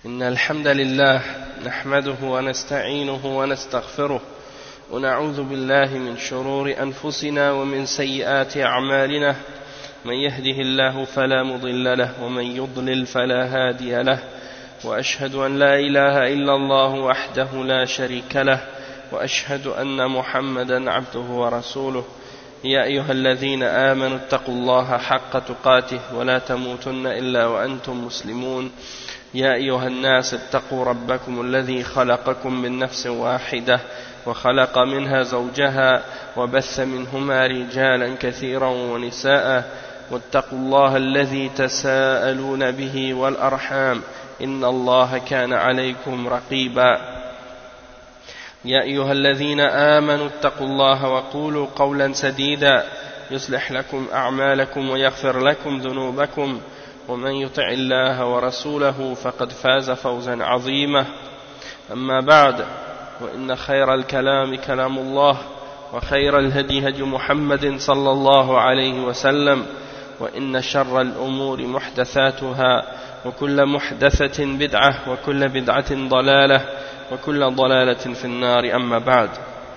إن الحمد لله نحمده ونستعينه ونستغفره ونعوذ بالله من شرور أنفسنا ومن سيئات أعمالنا من يهده الله فلا مضل له ومن يضلل فلا هادي له وأشهد أن لا إله إلا الله وحده لا شريك له وأشهد أن محمدا عبده ورسوله يا أيها الذين آمنوا اتقوا الله حق تقاته ولا تموتن إلا وأنتم مسلمون يا أيها الناس اتقوا ربكم الذي خلقكم من نفس واحدة وخلق منها زوجها وبث منهما رجالا كثيرا ونساء واتقوا الله الذي تساءلون به والأرحام إن الله كان عليكم رقيبا يا أيها الذين آمنوا اتقوا الله وقولوا قولا سديدا يصلح لكم أعمالكم ويغفر لكم ذنوبكم ومن يطع الله ورسوله فقد فاز فوزا عظيما أما بعد وإن خير الكلام كلام الله وخير الهدي هدي محمد صلى الله عليه وسلم وإن شر الأمور محدثاتها وكل محدثة بدعة وكل بدعة ضلالة وكل ضلالة في النار أما بعد.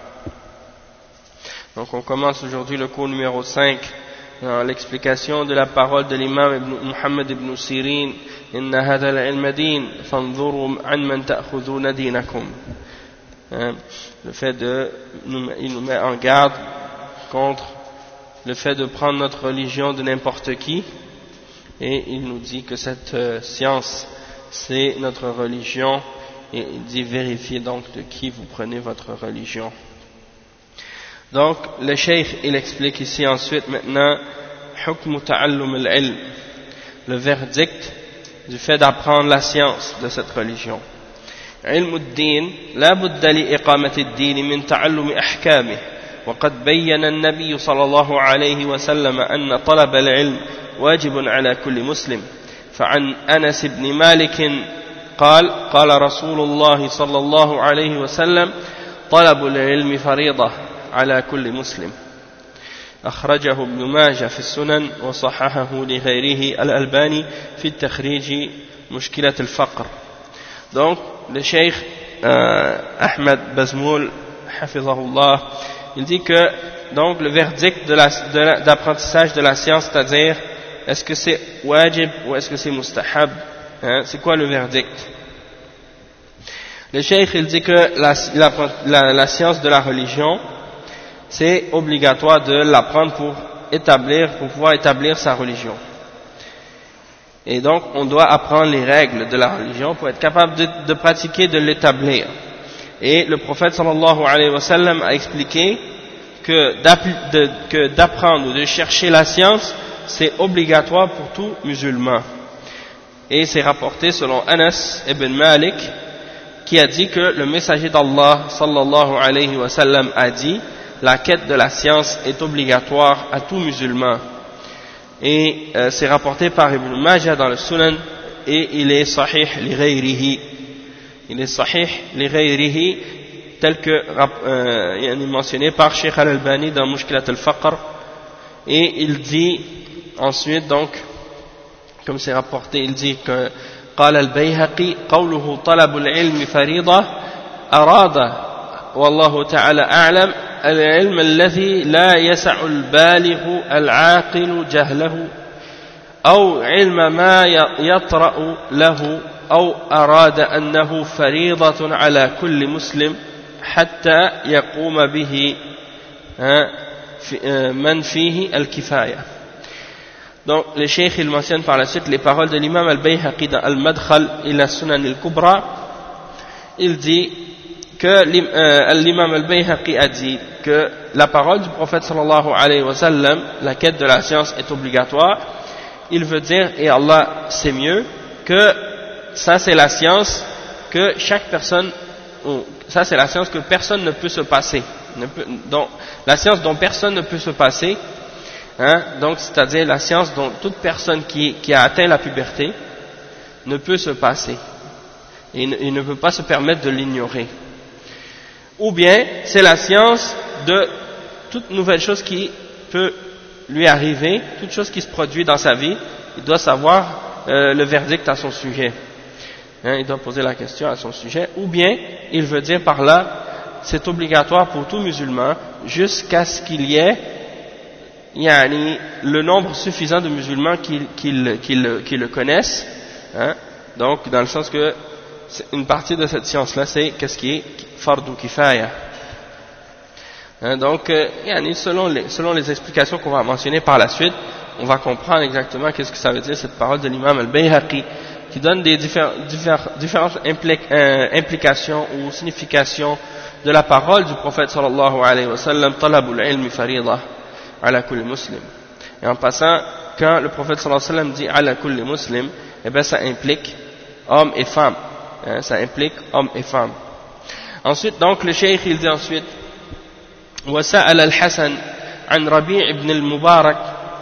Donc on commence aujourd'hui le cours numéro 5 dans l'explication de la parole de l'imam Muhammad ibn Sirin inna hadha al-ilma din fanzuru an man ta'khudhuna dinakum. Le fait de il nous met en garde contre le fait de prendre notre religion de n'importe qui, et il nous dit que cette science c'est notre religion, et il dit vérifiez donc de qui vous prenez votre religion. Donc le cheikh il explique ici ensuite maintenant hukm ta'allum al-ilm, le verdict du fait d'apprendre la science de cette religion. علم الدين لا بد لإقامة الدين من تعلم أحكامه، وقد بين النبي صلى الله عليه وسلم أن طلب العلم واجب على كل مسلم. فعن أنس بن مالك قال قال رسول الله صلى الله عليه وسلم طلب العلم فريضة على كل مسلم. أخرجه ابن ماجه في السنن وصححه لغيره الألباني في التخريج مشكلة الفقر. Donc le cheikh Ahmed Bazmoul hafizahullah, il dit que donc le verdict d'apprentissage de la science, c'est-à-dire est-ce que c'est wajib ou est-ce que c'est mustahab, c'est quoi le verdict? Le cheikh il dit que la science de la religion c'est obligatoire de l'apprendre pour pouvoir établir sa religion. Et donc on doit apprendre les règles de la religion pour être capable de pratiquer, de l'établir. Et le prophète sallallahu alayhi wa sallam a expliqué que d'apprendre ou de chercher la science c'est obligatoire pour tout musulman. Et c'est rapporté selon Anas ibn Malik qui a dit que le messager d'Allah sallallahu alayhi wa sallam a dit la quête de la science est obligatoire à tout musulman. Et c'est rapporté par Ibn Majah dans le Sunan, et il est sahih li ghayrihi. Il est sahih li ghayrihi, tel que mentionné par Sheikh Al-Albani dans Mushkilat al-Faqr. Et il dit ensuite, donc, comme c'est rapporté, il dit que قال البيهقي قوله طلب العلم فريضة أراد والله تعالى أعلم العلم الذي لا يسع البالغ العاقل جهله أو علم ما يطرأ له أو أراد أنه فريضة على كل مسلم حتى يقوم به من فيه الكفاية. Donc le cheikh il mentionne par la suite les paroles de l'imam al-Bayhaqi dans Al-Madkhal ila Sunan al-Kubra. Il dit que l'imam al-Bayhaqi a dit que la parole du prophète sallallahu alayhi wa sallam, la quête de la science est obligatoire. Il veut dire, et Allah sait mieux, que ça c'est la science que chaque personne, ça c'est la science que personne ne peut se passer, la science dont personne ne peut se passer, donc c'est-à-dire la science dont toute personne qui a atteint la puberté ne peut se passer, et il ne peut pas se permettre de l'ignorer. Ou bien c'est la science de toute nouvelle chose qui peut lui arriver, toute chose qui se produit dans sa vie, il doit savoir le verdict à son sujet. il doit poser la question à son sujet, ou bien il veut dire par là, c'est obligatoire pour tout musulman jusqu'à ce qu'il y ait le nombre suffisant de musulmans qui le connaissent, hein, donc dans le sens que une partie de cette science-là, c'est qu'est-ce qui est fardu kifaya. Hein, donc, selon les explications qu'on va mentionner par la suite, on va comprendre exactement qu'est-ce que ça veut dire cette parole de l'imam al-Bayhaqi, qui donne des différentes implications ou significations de la parole du prophète sallallahu alayhi wa sallam, talabul ilmi farida ala kulli muslim. Et en passant, quand le prophète sallallahu alayhi wa sallam dit ala kulli muslim, eh bien ça implique hommes et femmes. Hein, ça implique hommes et femmes. Ensuite, donc, le cheikh il dit ensuite, وسأل الحسن عن ربيع بن المبارك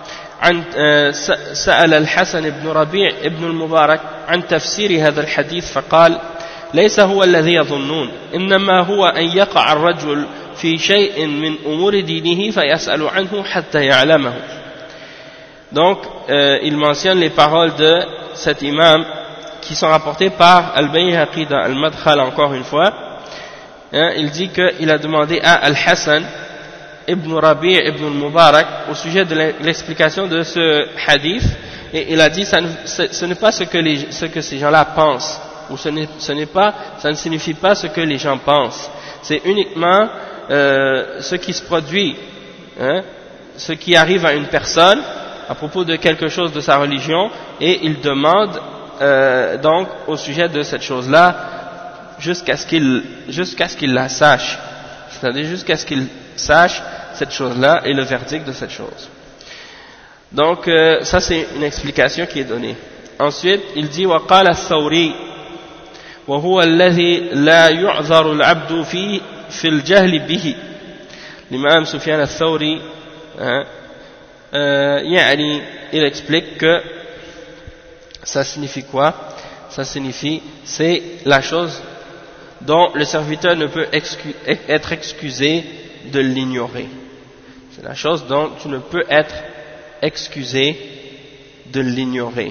سأل الحسن بن ربيع بن المبارك عن تفسير هذا الحديث فقال ليس هو الذي يظنون إنما هو أن يقع الرجل في شيء من أمور دينه فيسأل عنه حتى يعلمه. Donc il mentionne les paroles de cet imam qui sont rapportées par Al-Bayhaqi dans Al-Madkhal encore une fois. Hein, il dit qu'il a demandé à Al-Hassan ibn Rabi' ibn al-Mubarak au sujet de l'explication de ce hadith, et il a dit ce n'est pas ce que ces gens-là pensent, ou ça ne signifie pas ce que les gens pensent, c'est uniquement ce qui se produit, hein, ce qui arrive à une personne à propos de quelque chose de sa religion, et il demande donc au sujet de cette chose-là jusqu'à ce qu'il la sache, c'est-à-dire jusqu'à ce qu'il sache cette chose-là et le verdict de cette chose. Donc ça c'est une explication qui est donnée. Ensuite il dit وقال الثوري وهو الذي لا يعذر العبد في الجهل به. L'imam Sufyan al-Thawri il explique que ça signifie quoi? Ça signifie c'est la chose dont le serviteur ne peut être excusé de l'ignorer. C'est la chose dont tu ne peux être excusé de l'ignorer.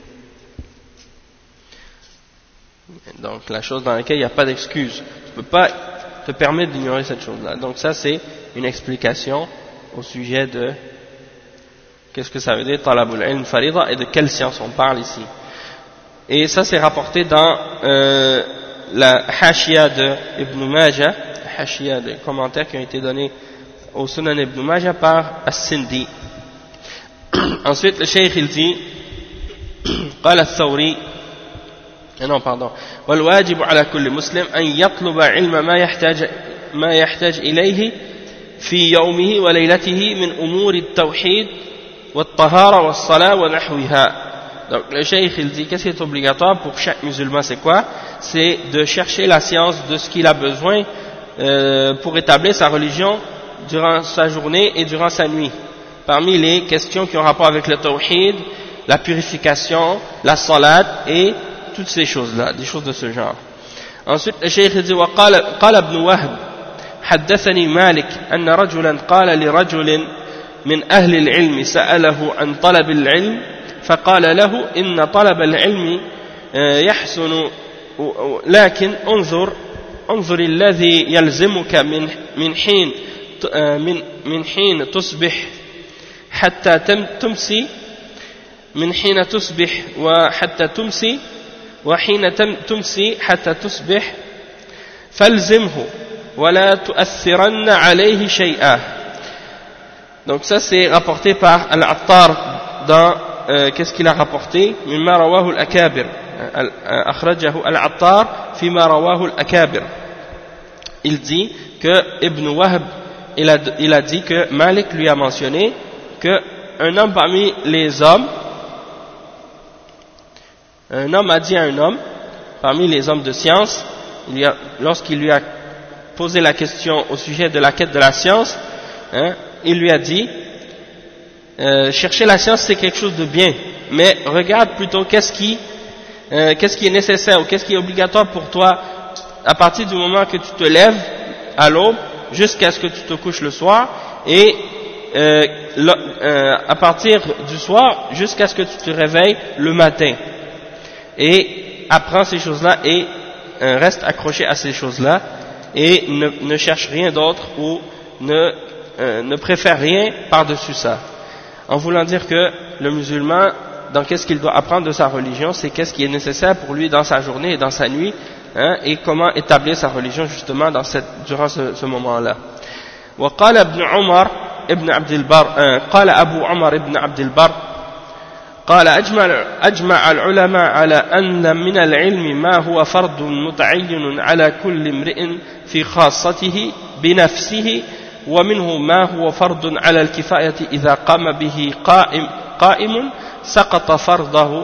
Donc la chose dans laquelle il n'y a pas d'excuse. Tu ne peux pas te permettre d'ignorer cette chose-là. Donc ça c'est une explication au sujet de qu'est-ce que ça veut dire talabul ilm farida et de quelle science on parle ici. Et ça c'est rapporté dans la Hashia de Ibn Majah, Hashia des commentaires qui ont été donnés au Sunan Ibn Majah par As-Sindi. Ensuite le Cheikh il dit قال الثوري والواجب على كل مسلم أن يطلب علم ما يحتاج إليه في يومه وليلته من أمور التوحيد والطهارة والصلاة ونحوها. Donc le cheikh il dit qu'est-ce qui est obligatoire pour chaque musulman, c'est quoi? C'est de chercher la science de ce qu'il a besoin pour établir sa religion durant sa journée et durant sa nuit. Parmi les questions qui ont rapport avec le tawhid, la purification, la salat et toutes ces choses-là, des choses de ce genre. Ensuite le cheikh il dit قال ابن وهب حدثني مالك أن رجلا قال لرجل من أهل العلم سأله عن طلب العلم فقال له إن طلب العلم يحسن لكن انظر الذي يلزمك من حين تصبح حتى تمسي من حين تصبح وحتى تمسي وحين تمسي حتى تصبح فالزمه ولا تؤثرن عليه شيئا. Donc ça c'est rapporté par Al-Attar dans qu'est-ce qu'il a rapporté? مما رواه الأكابر أخرجه العطار فيما رواه الأكابر. Il dit que Ibn Wahb il a dit que Malik lui a mentionné que un homme parmi les hommes, un homme a dit à un homme parmi les hommes de science, lorsqu'il lui a posé la question au sujet de la quête de la science, hein, il lui a dit chercher la science c'est quelque chose de bien, mais regarde plutôt qu'est-ce qui est nécessaire ou qu'est-ce qui est obligatoire pour toi à partir du moment que tu te lèves à l'aube jusqu'à ce que tu te couches le soir, et à partir du soir jusqu'à ce que tu te réveilles le matin. Et apprend ces choses-là et reste accroché à ces choses-là et ne cherche rien d'autre ou ne préfère rien par-dessus ça. En voulant dire que le musulman, dans qu'est-ce qu'il doit apprendre de sa religion, c'est qu'est-ce qui est nécessaire pour lui dans sa journée et dans sa nuit, et comment établir sa religion justement durant ce moment-là. وقال ابن عمر ابن عبد البر قال أبو عمر ابن عبد البر قال أجمع العلماء على أن من العلم ما هو فرض متعين على كل امرئ في خاصته بنفسه ومنه ما هو فرض على الكفاية إذا قام به قائم سقط فرضه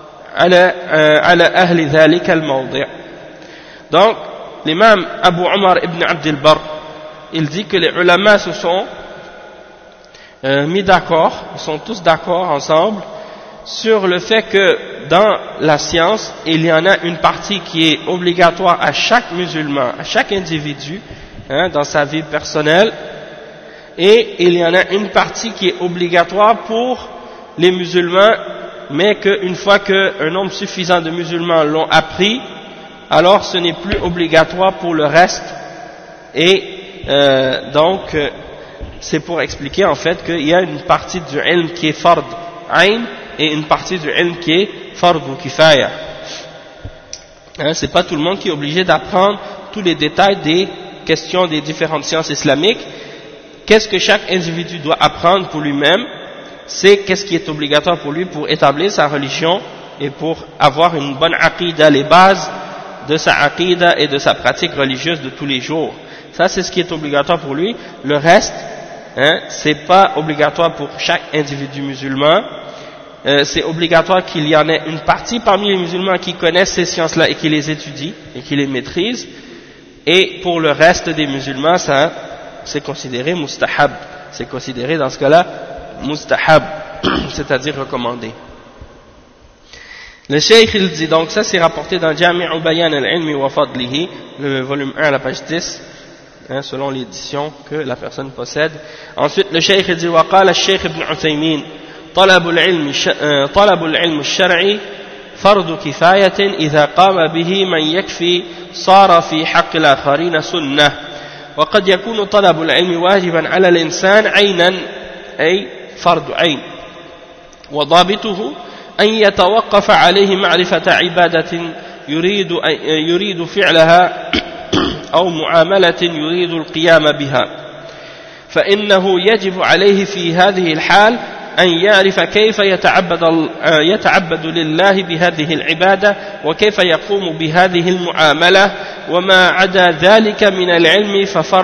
على أهل ذلك الموضع. Donc l'imam Abu Omar ibn Abd al-Barr, il dit que les ulama se sont mis d'accord, ils sont tous d'accord ensemble sur le fait que dans la science, il y en a une partie qui est obligatoire à chaque musulman, à chaque individu, dans sa vie personnelle, et il y en a une partie qui est obligatoire pour les musulmans, mais qu'une fois qu'un nombre suffisant de musulmans l'ont appris, alors ce n'est plus obligatoire pour le reste, et donc c'est pour expliquer en fait qu'il y a une partie du ilm qui est fard ayn et une partie du ilm qui est fard ou kifaya. C'est pas tout le monde qui est obligé d'apprendre tous les détails des questions des différentes sciences islamiques. Qu'est-ce que chaque individu doit apprendre pour lui-même, c'est qu'est-ce qui est obligatoire pour lui pour établir sa religion et pour avoir une bonne aqida, les bases de sa aqida et de sa pratique religieuse de tous les jours. Ça, c'est ce qui est obligatoire pour lui. Le reste, c'est pas obligatoire pour chaque individu musulman. C'est obligatoire qu'il y en ait une partie parmi les musulmans qui connaissent ces sciences-là et qui les étudient et qui les maîtrisent. Et pour le reste des musulmans, ça, c'est considéré mustahab. C'est considéré dans ce cas-là mustahab, c'est-à-dire recommandé. Le cheikh il dit, donc ça c'est rapporté dans Jami'u Bayan al-Ilmi wa Fadlihi, le volume 1 à la page 10, selon l'édition que la personne possède. Ensuite le cheikh il dit, وقال الشيخ ابن عثيمين طلب العلم الشرعي فرض كفاية إذا قام به من يكفي صار في حق الآخرين سنة وقد يكون طلب العلم واجبا على الإنسان عينا أي فرض عين وضابطه أن يتوقف عليه معرفة عبادة يريد فعلها أو معاملة يريد القيام بها فإنه يجب عليه في هذه الحال أن يعرف كيف يتعبد لله بهذه العبادة وكيف يقوم بهذه المعاملة وما عدا ذلك من العلم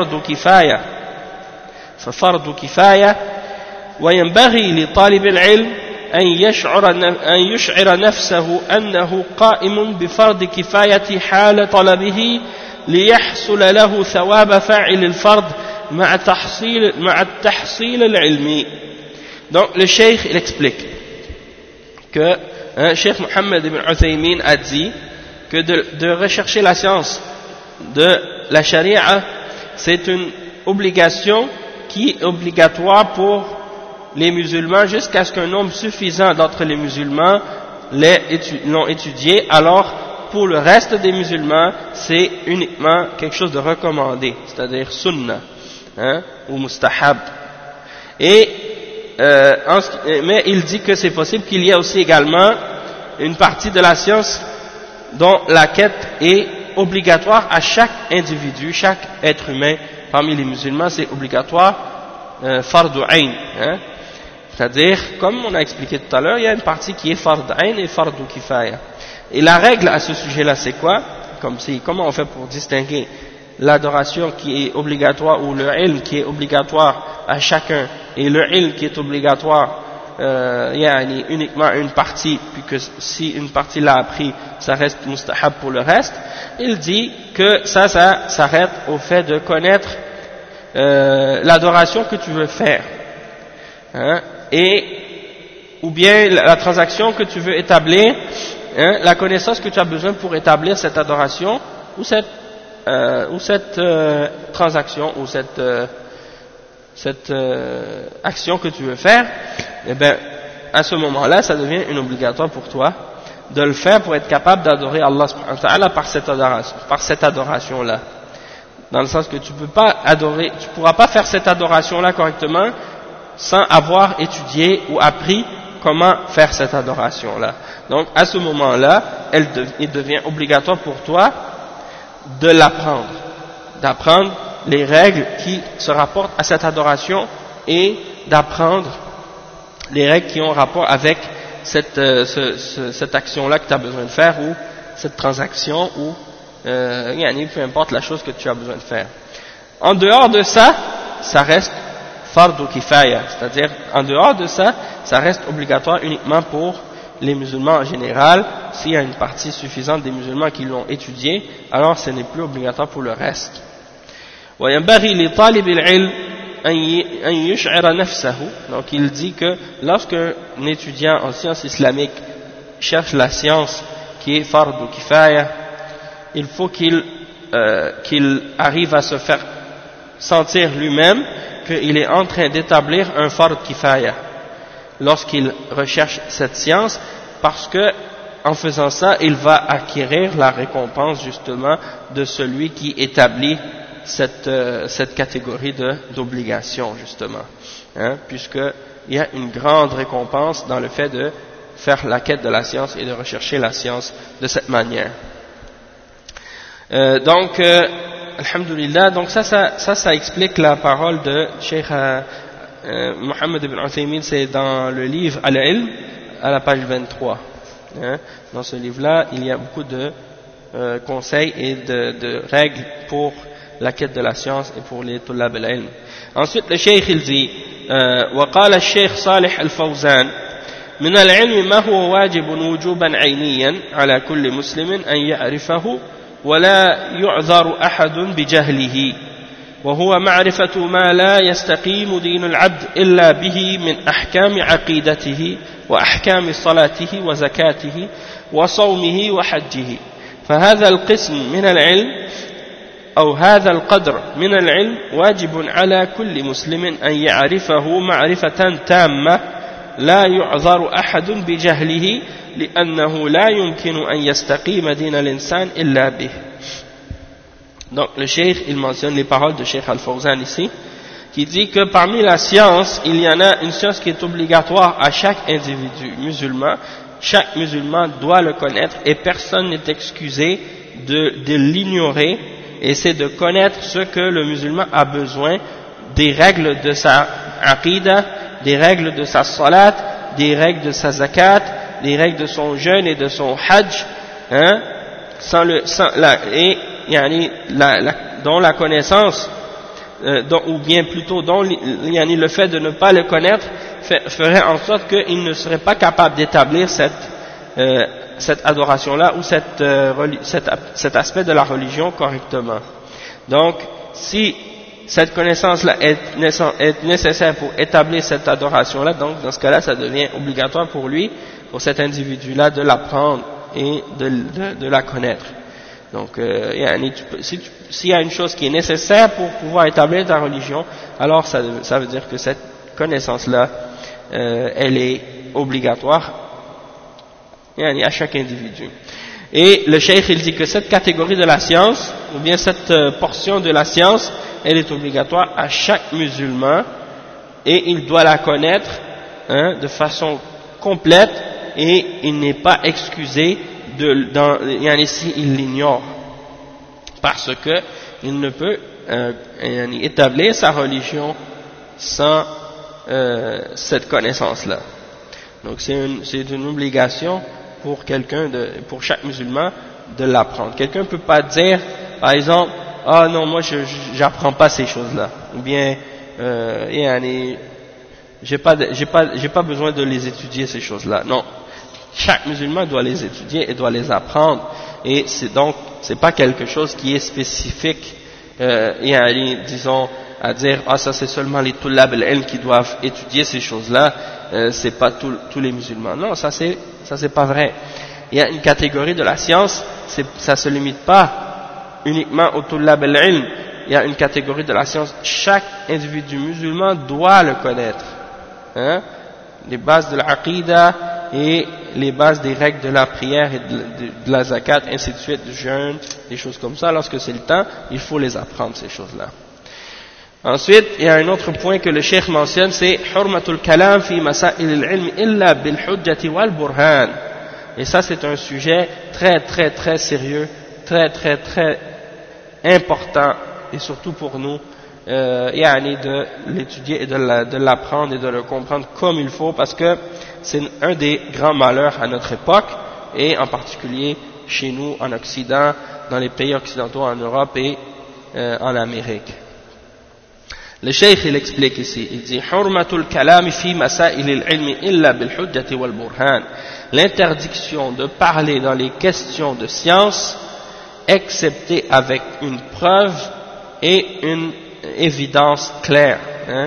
ففرض كفاية وينبغي لطالب العلم أن يشعر نفسه أنه قائم بفرض كفاية حال طلبه ليحصل له ثواب فاعل الفرض مع التحصيل العلمي. Donc le cheikh il explique que Cheikh Mohammed ibn Uthaymin a dit que de rechercher la science de la charia c'est une obligation qui est obligatoire pour les musulmans jusqu'à ce qu'un nombre suffisant d'entre les musulmans l'ont étudié. Alors pour le reste des musulmans c'est uniquement quelque chose de recommandé, c'est-à-dire sunnah ou mustahab. Mais il dit que c'est possible qu'il y ait aussi également une partie de la science dont la quête est obligatoire à chaque individu, chaque être humain parmi les musulmans, c'est obligatoire fardu ayn, c'est-à-dire comme on a expliqué tout à l'heure, il y a une partie qui est fardu ayn et fardu kifaya. Et la règle à ce sujet-là c'est quoi? Comment on fait pour distinguer l'adoration qui est obligatoire ou le ilm qui est obligatoire à chacun et le ilm qui est obligatoire uniquement une partie, puis que si une partie l'a appris ça reste mustahab pour le reste. Il dit que ça s'arrête au fait de connaître l'adoration que tu veux faire, ou bien la transaction que tu veux établir, la connaissance que tu as besoin pour établir cette adoration ou cette transaction ou cette action que tu veux faire. Et bien à ce moment-là ça devient une obligatoire pour toi de le faire pour être capable d'adorer Allah subhanahu wa ta'ala par cette adoration-là. Dans le sens que tu pourras pas faire cette adoration-là correctement sans avoir étudié ou appris comment faire cette adoration-là. Donc, à ce moment-là, il devient obligatoire pour toi de l'apprendre, d'apprendre les règles qui se rapportent à cette adoration et d'apprendre les règles qui ont rapport avec cette action-là que tu as besoin de faire ou cette transaction ou peu importe la chose que tu as besoin de faire. En dehors de ça, ça reste fardu kifaya, c'est-à-dire en dehors de ça, ça reste obligatoire uniquement pour les musulmans en général. S'il y a une partie suffisante des musulmans qui l'ont étudié, alors ce n'est plus obligatoire pour le reste. وينبغي لطالب العلم أن يشعر نفسه. Donc il dit que lorsqu'un étudiant en sciences islamiques cherche la science qui est fardu kifaya, il faut qu'il arrive à se faire sentir lui-même qu'il est en train d'établir un fard kifaya lorsqu'il recherche cette science, parce que en faisant ça, il va acquérir la récompense justement de celui qui établit cette catégorie d'obligation justement, puisqu'il y a une grande récompense dans le fait de faire la quête de la science et de rechercher la science de cette manière. Alhamdulillah, donc ça explique la parole de Cheikh Mohammed ibn Uthaymin, c'est dans le livre Al-Ilm, à la page 23. Dans ce livre-là, il y a beaucoup de conseils et de règles pour la quête de la science et pour les tullab al-ilm. Ensuite, le Cheikh il dit وقال الشيخ صالح الفوزان من العلم ما هو واجب وجوبا عينيا على كل مسلم أن يعرفه ولا يعذر أحد بجهله، وهو معرفة ما لا يستقيم دين العبد إلا به من أحكام عقيدته وأحكام صلاته وزكاته وصومه وحجه. فهذا القسم من العلم أو هذا القدر من العلم واجب على كل مسلم أن يعرفه معرفة تامة لا يعذر أحد بجهله لأنه لا يمكن أن يستقيم دين الإنسان إلا به. Donc le cheikh il mentionne les paroles de Cheikh Al-Fawzan ici, qui dit que parmi la science, il y en a une science qui est obligatoire à chaque individu musulman. Chaque musulman doit le connaître et personne n'est excusé de l'ignorer, et c'est de connaître ce que le musulman a besoin, des règles de sa aqidah, des règles de sa salat, des règles de sa zakat, des règles de son jeûne et de son hajj, dont la connaissance, ou bien plutôt dont le fait de ne pas le connaître ferait en sorte qu'il ne serait pas capable d'établir cette adoration-là ou cet aspect de la religion correctement. Donc, si cette connaissance-là est nécessaire pour établir cette adoration-là, donc dans ce cas-là, ça devient obligatoire pour lui, pour cet individu-là, de l'apprendre et de la connaître. Donc, s'il y a une chose qui est nécessaire pour pouvoir établir ta religion, alors ça veut dire que cette connaissance-là, elle est obligatoire à chaque individu. Et le cheikh il dit que cette catégorie de la science, ou bien cette portion de la science, elle est obligatoire à chaque musulman, et il doit la connaître de façon complète, et il n'est pas excusé s'il l'ignore, parce que il ne peut établir sa religion sans cette connaissance-là. Donc c'est une obligation pour pour chaque musulman de l'apprendre. Quelqu'un ne peut pas dire, par exemple, ah non, moi j'apprends pas ces choses-là, ou bien j'ai pas besoin de les étudier ces choses-là. Non, chaque musulman doit les étudier et doit les apprendre, et c'est pas quelque chose qui est spécifique, disons, à dire ah ça c'est seulement les tullab al-ilm qui doivent étudier ces choses-là, c'est pas tous les musulmans. Non, ça c'est pas vrai. Il y a une catégorie de la science, ça se limite pas uniquement au tullab al-ilm. Il y a une catégorie de la science, chaque individu musulman doit le connaître. Les bases de l'aqida, et les bases des règles de la prière et de la zakat, ainsi de suite, du jeûne, des choses comme ça. Lorsque c'est le temps, il faut les apprendre, ces choses-là. Ensuite, il y a un autre point que le cheikh mentionne, c'est hurmatul kalam fi masail al-ilm illa bil hujjati wal burhan. Et ça, c'est un sujet très très très sérieux, très très très important, et surtout pour nous, de l'étudier et de l'apprendre et de le comprendre comme il faut, parce que c'est un des grands malheurs à notre époque, et en particulier chez nous en Occident, dans les pays occidentaux, en Europe et en Amérique. Le cheikh il explique ici, il dit hurmatul kalami fi masail al-ilm illa bil hujjati wal burhan, l'interdiction de parler dans les questions de science excepté avec une preuve et une évidence claire, hein.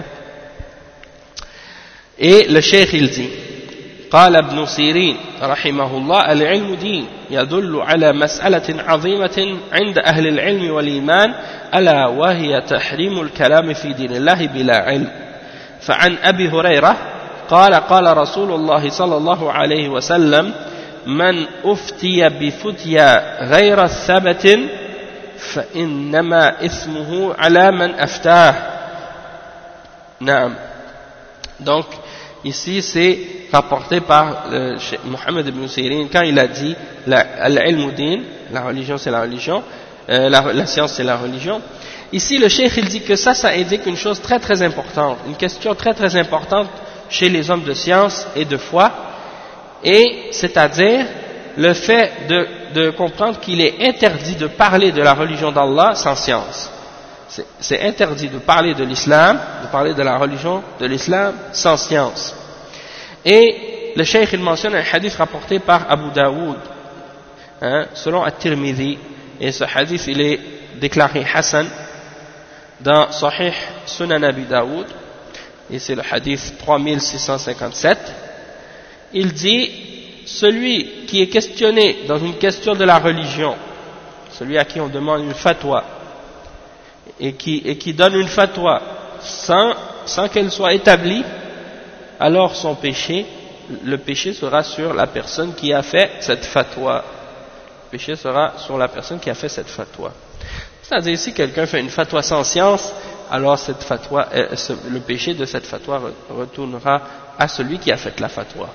Et le cheikh il dit قال ابن سيرين رحمه الله العلم دين يدل على مسألة عظيمة عند أهل العلم والإيمان ألا وهي تحريم الكلام في دين الله بلا علم. فعن أبي هريرة قال قال رسول الله صلى الله عليه وسلم من أفتي بفتيا غير الثبت فإنما إثمه على من أفتاه. نعم. Donc ici c'est rapporté par Mohammed ibn Sirin quand il a dit al-ilm din, la religion c'est la religion, la science c'est la religion. Ici le cheikh il dit que ça indique une chose très très importante, une question très très importante chez les hommes de science et de foi, et c'est-à-dire le fait de comprendre qu'il est interdit de parler de la religion d'Allah sans science. C'est interdit de parler de l'islam, de parler de la religion de l'islam sans science. Et le cheikh il mentionne un hadith rapporté par Abu Daoud, hein, selon At-Tirmidhi, et ce hadith il est déclaré Hassan dans Sahih Sunan Abi Daoud, et c'est le hadith 3657. Il dit, celui qui est questionné dans une question de la religion, celui à qui on demande une fatwa, et qui donne une fatwa sans qu'elle soit établie, alors son péché, le péché sera sur la personne qui a fait cette fatwa. Le péché sera sur la personne qui a fait cette fatwa. C'est-à-dire, si quelqu'un fait une fatwa sans science, alors cette fatwa, le péché de cette fatwa retournera à celui qui a fait la fatwa.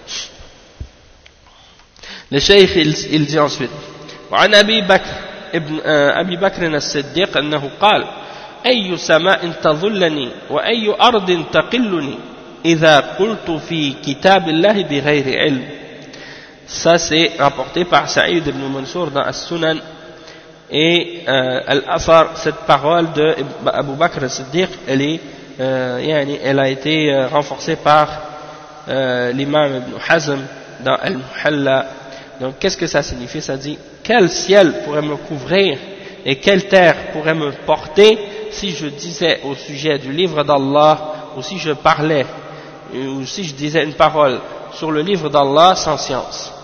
Le cheikh il dit ensuite وعن أبي بكر الصديق أنه قال أي سماء تظلني وأي أرض تقلني إذا قلت في كتاب الله بغير علم. Ça c'est rapporté par Saïd ibn Mansour dans As-Sunan, et Al-Athar, cette parole de Abu Bakr al-Siddiq, elle a été renforcée par l'imam Ibn Hazm dans Al-Muhalla. Donc qu'est-ce que ça signifie? Ça dit, quel ciel pourrait me couvrir et quelle terre pourrait me porter si je disais au sujet du livre d'Allah, ou si je parlais, ou si je disais une parole sur le livre d'Allah sans science.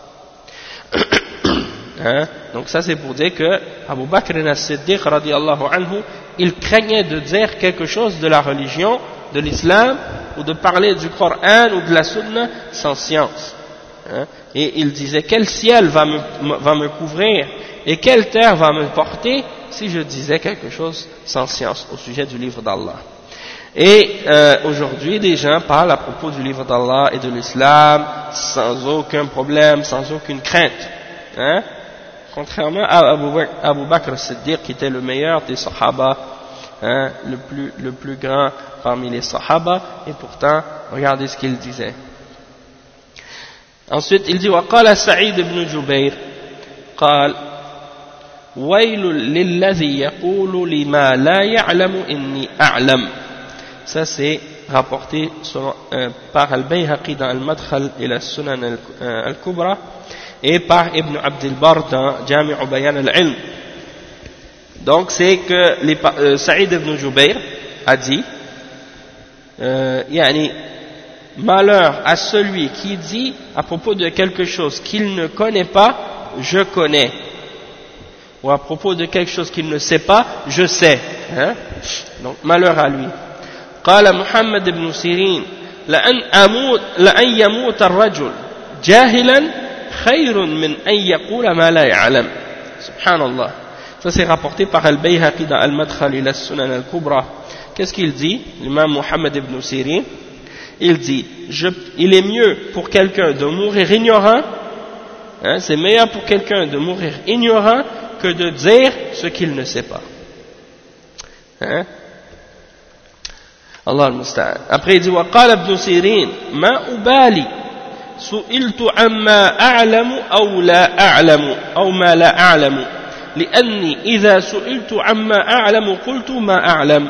Hein? Donc ça c'est pour dire que Abu Bakr as-Siddiq radiyallahu anhu, il craignait de dire quelque chose de la religion, de l'islam, ou de parler du Coran ou de la Sunna sans science. Hein? Et il disait, quel ciel va me couvrir et quelle terre va me porter si je disais quelque chose sans science au sujet du livre d'Allah. Et aujourd'hui, des gens parlent à propos du livre d'Allah et de l'islam sans aucun problème, sans aucune crainte. Hein? Contrairement à Abu Bakr as-Siddiq, qui était le meilleur des Sahaba, hein, le plus grand parmi les Sahaba, et pourtant, regardez ce qu'il disait. Ensuite, il dit وقال سعيد بن جبير قال ويل للذي يقول لما لا يعلم إني أعلم. Ça c'est rapporté par Al-Bayhaqi dans Al-Madkhal et la Sunan Al-Kubra, et par Ibn Abd al-Barr dans Jami' Bayan al-Ilm. Donc c'est que Saïd ibn Jubayr a dit malheur à celui qui dit à propos de quelque chose qu'il ne connaît pas, je connais, ou à propos de quelque chose qu'il ne sait pas, je sais, hein? Donc malheur à lui. قال محمد بن سيرين لأن يموت الرجل جاهلا خير من أن يقول ما لا يعلم. Subhanallah. Ça c'est rapporté par Al-Bayhaqi dans Al-Madkhal ila Sunan Al-Kubra. Qu'est-ce qu'il dit, l'imam Muhammad ibn Sirin? Il dit, il est mieux pour quelqu'un de mourir ignorant, hein, c'est meilleur pour quelqu'un de mourir ignorant que de dire ce qu'il ne sait pas. Hein? Allah al-Musta'an. Après il dit, وقال ابن سيرين ما أبالي سئلت عما أعلم أو لا أعلم أو ما لا أعلم لأني إذا سئلت عما أعلم قلت ما أعلم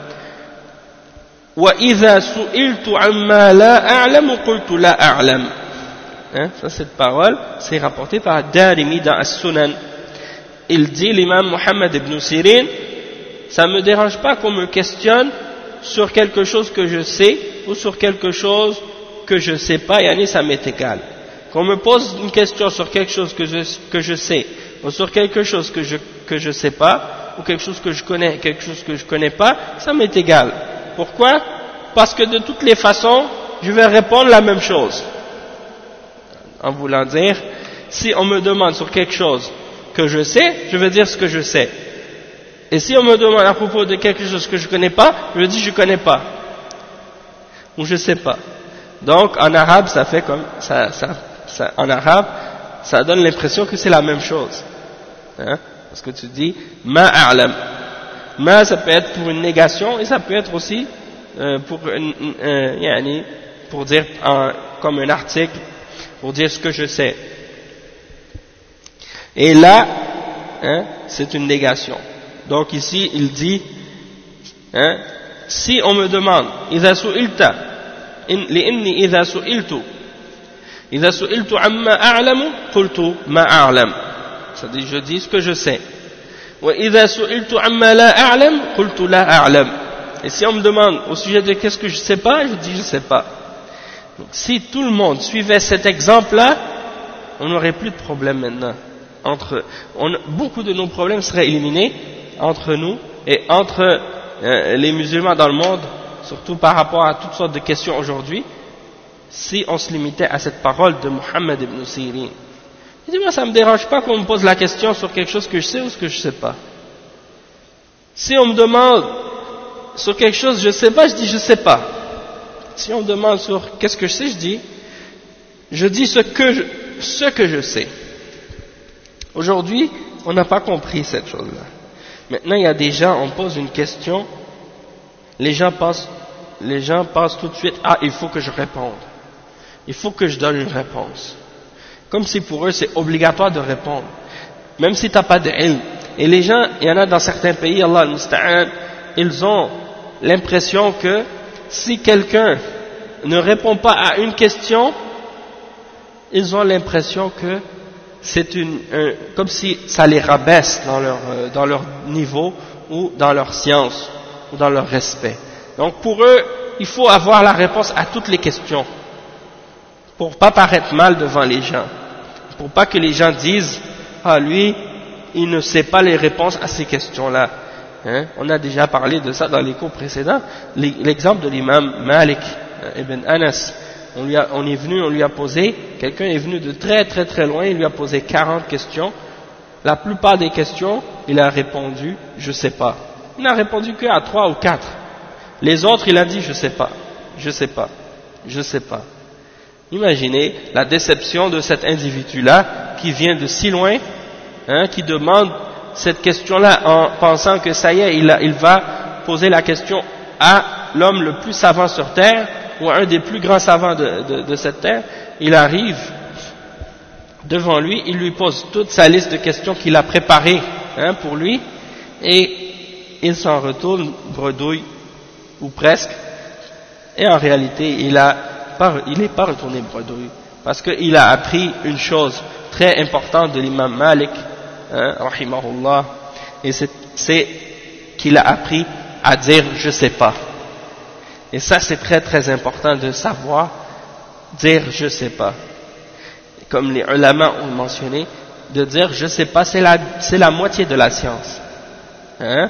وإذا سئلت عما لا أعلم قلت لا أعلم. Hein, ça cette parole c'est rapporté par Darimi dans As-Sunan. Il dit, l'imam Muhammad ibn Sirin, ça me dérange pas qu'on me questionne sur quelque chose que je sais ou sur quelque chose que je sais pas, yani ça m'est égal. Qu'on me pose une question sur quelque chose que je sais ou sur quelque chose que je sais pas ou quelque chose que je connais, quelque chose que je connais pas, ça m'est égal. Pourquoi? Parce que de toutes les façons, je vais répondre la même chose. En voulant dire, si on me demande sur quelque chose que je sais, je vais dire ce que je sais. Et si on me demande à propos de quelque chose que je connais pas, je dis je connais pas. Ou je sais pas. Donc, en arabe, ça fait comme, en arabe, ça donne l'impression que c'est la même chose. Hein? Parce que tu dis, ma a'lam. Ma, ça peut être pour une négation, et ça peut être aussi, pour dire, comme un article, pour dire ce que je sais. Et là, hein, c'est une négation. Donc ici, il dit, hein, si on me demande, إذا سئلت لإني إذا سئلت عما أعلم قلت ما أعلم. C'est-à-dire, je dis ce que je sais. وإذا سئلت عما لا أعلم قلت لا أعلم. Et si on me demande au sujet de qu'est-ce que je sais pas, je dis je sais pas. Donc, si tout le monde suivait cet exemple-là, on n'aurait plus de problème maintenant. Beaucoup de nos problèmes seraient éliminés entre nous et entre les musulmans dans le monde, surtout par rapport à toutes sortes de questions aujourd'hui, si on se limitait à cette parole de Muhammad ibn Sirin. Il dit, moi ça me dérange pas qu'on me pose la question sur quelque chose que je sais ou ce que je sais pas. Si on me demande sur quelque chose que je sais pas, je dis je sais pas. Si on me demande sur qu'est-ce que je sais, je dis ce que je sais. Aujourd'hui, on n'a pas compris cette chose-là. Maintenant, il y a des gens, on pose une question, les gens pensent tout de suite, ah, il faut que je réponde. Il faut que je donne une réponse. Comme si pour eux, c'est obligatoire de répondre. Même si tu n'as pas d'ilm. Et les gens, il y en a dans certains pays, Allah al-Musta'an, ils ont l'impression que si quelqu'un ne répond pas à une question, ils ont l'impression que c'est comme si ça les rabaisse dans leur niveau ou dans leur science ou dans leur respect. Donc pour eux, il faut avoir la réponse à toutes les questions pour pas paraître mal devant les gens, pour pas que les gens disent ah lui il ne sait pas les réponses à ces questions-là. Hein? On a déjà parlé de ça dans les cours précédents. L'exemple de l'imam Malik ibn Anas. On lui a posé, quelqu'un est venu de très très très loin, il lui a posé 40 questions. La plupart des questions, il a répondu, je sais pas. Il n'a répondu qu'à 3 ou 4. Les autres, il a dit, je sais pas, je sais pas, je sais pas. Imaginez la déception de cet individu-là, qui vient de si loin, hein, qui demande cette question-là en pensant que ça y est, il va poser la question à l'homme le plus savant sur terre, ou un des plus grands savants de cette terre. Il arrive devant lui, il lui pose toute sa liste de questions qu'il a préparées, hein, pour lui, et il s'en retourne bredouille, ou presque, et en réalité il n'est pas retourné bredouille, parce qu'il a appris une chose très importante de l'imam Malik, hein, rahimahullah, et c'est qu'il a appris à dire je sais pas. Et ça c'est très très important de savoir dire je sais pas. Comme les ulama ont mentionné, de dire je sais pas, c'est la moitié de la science. Hein?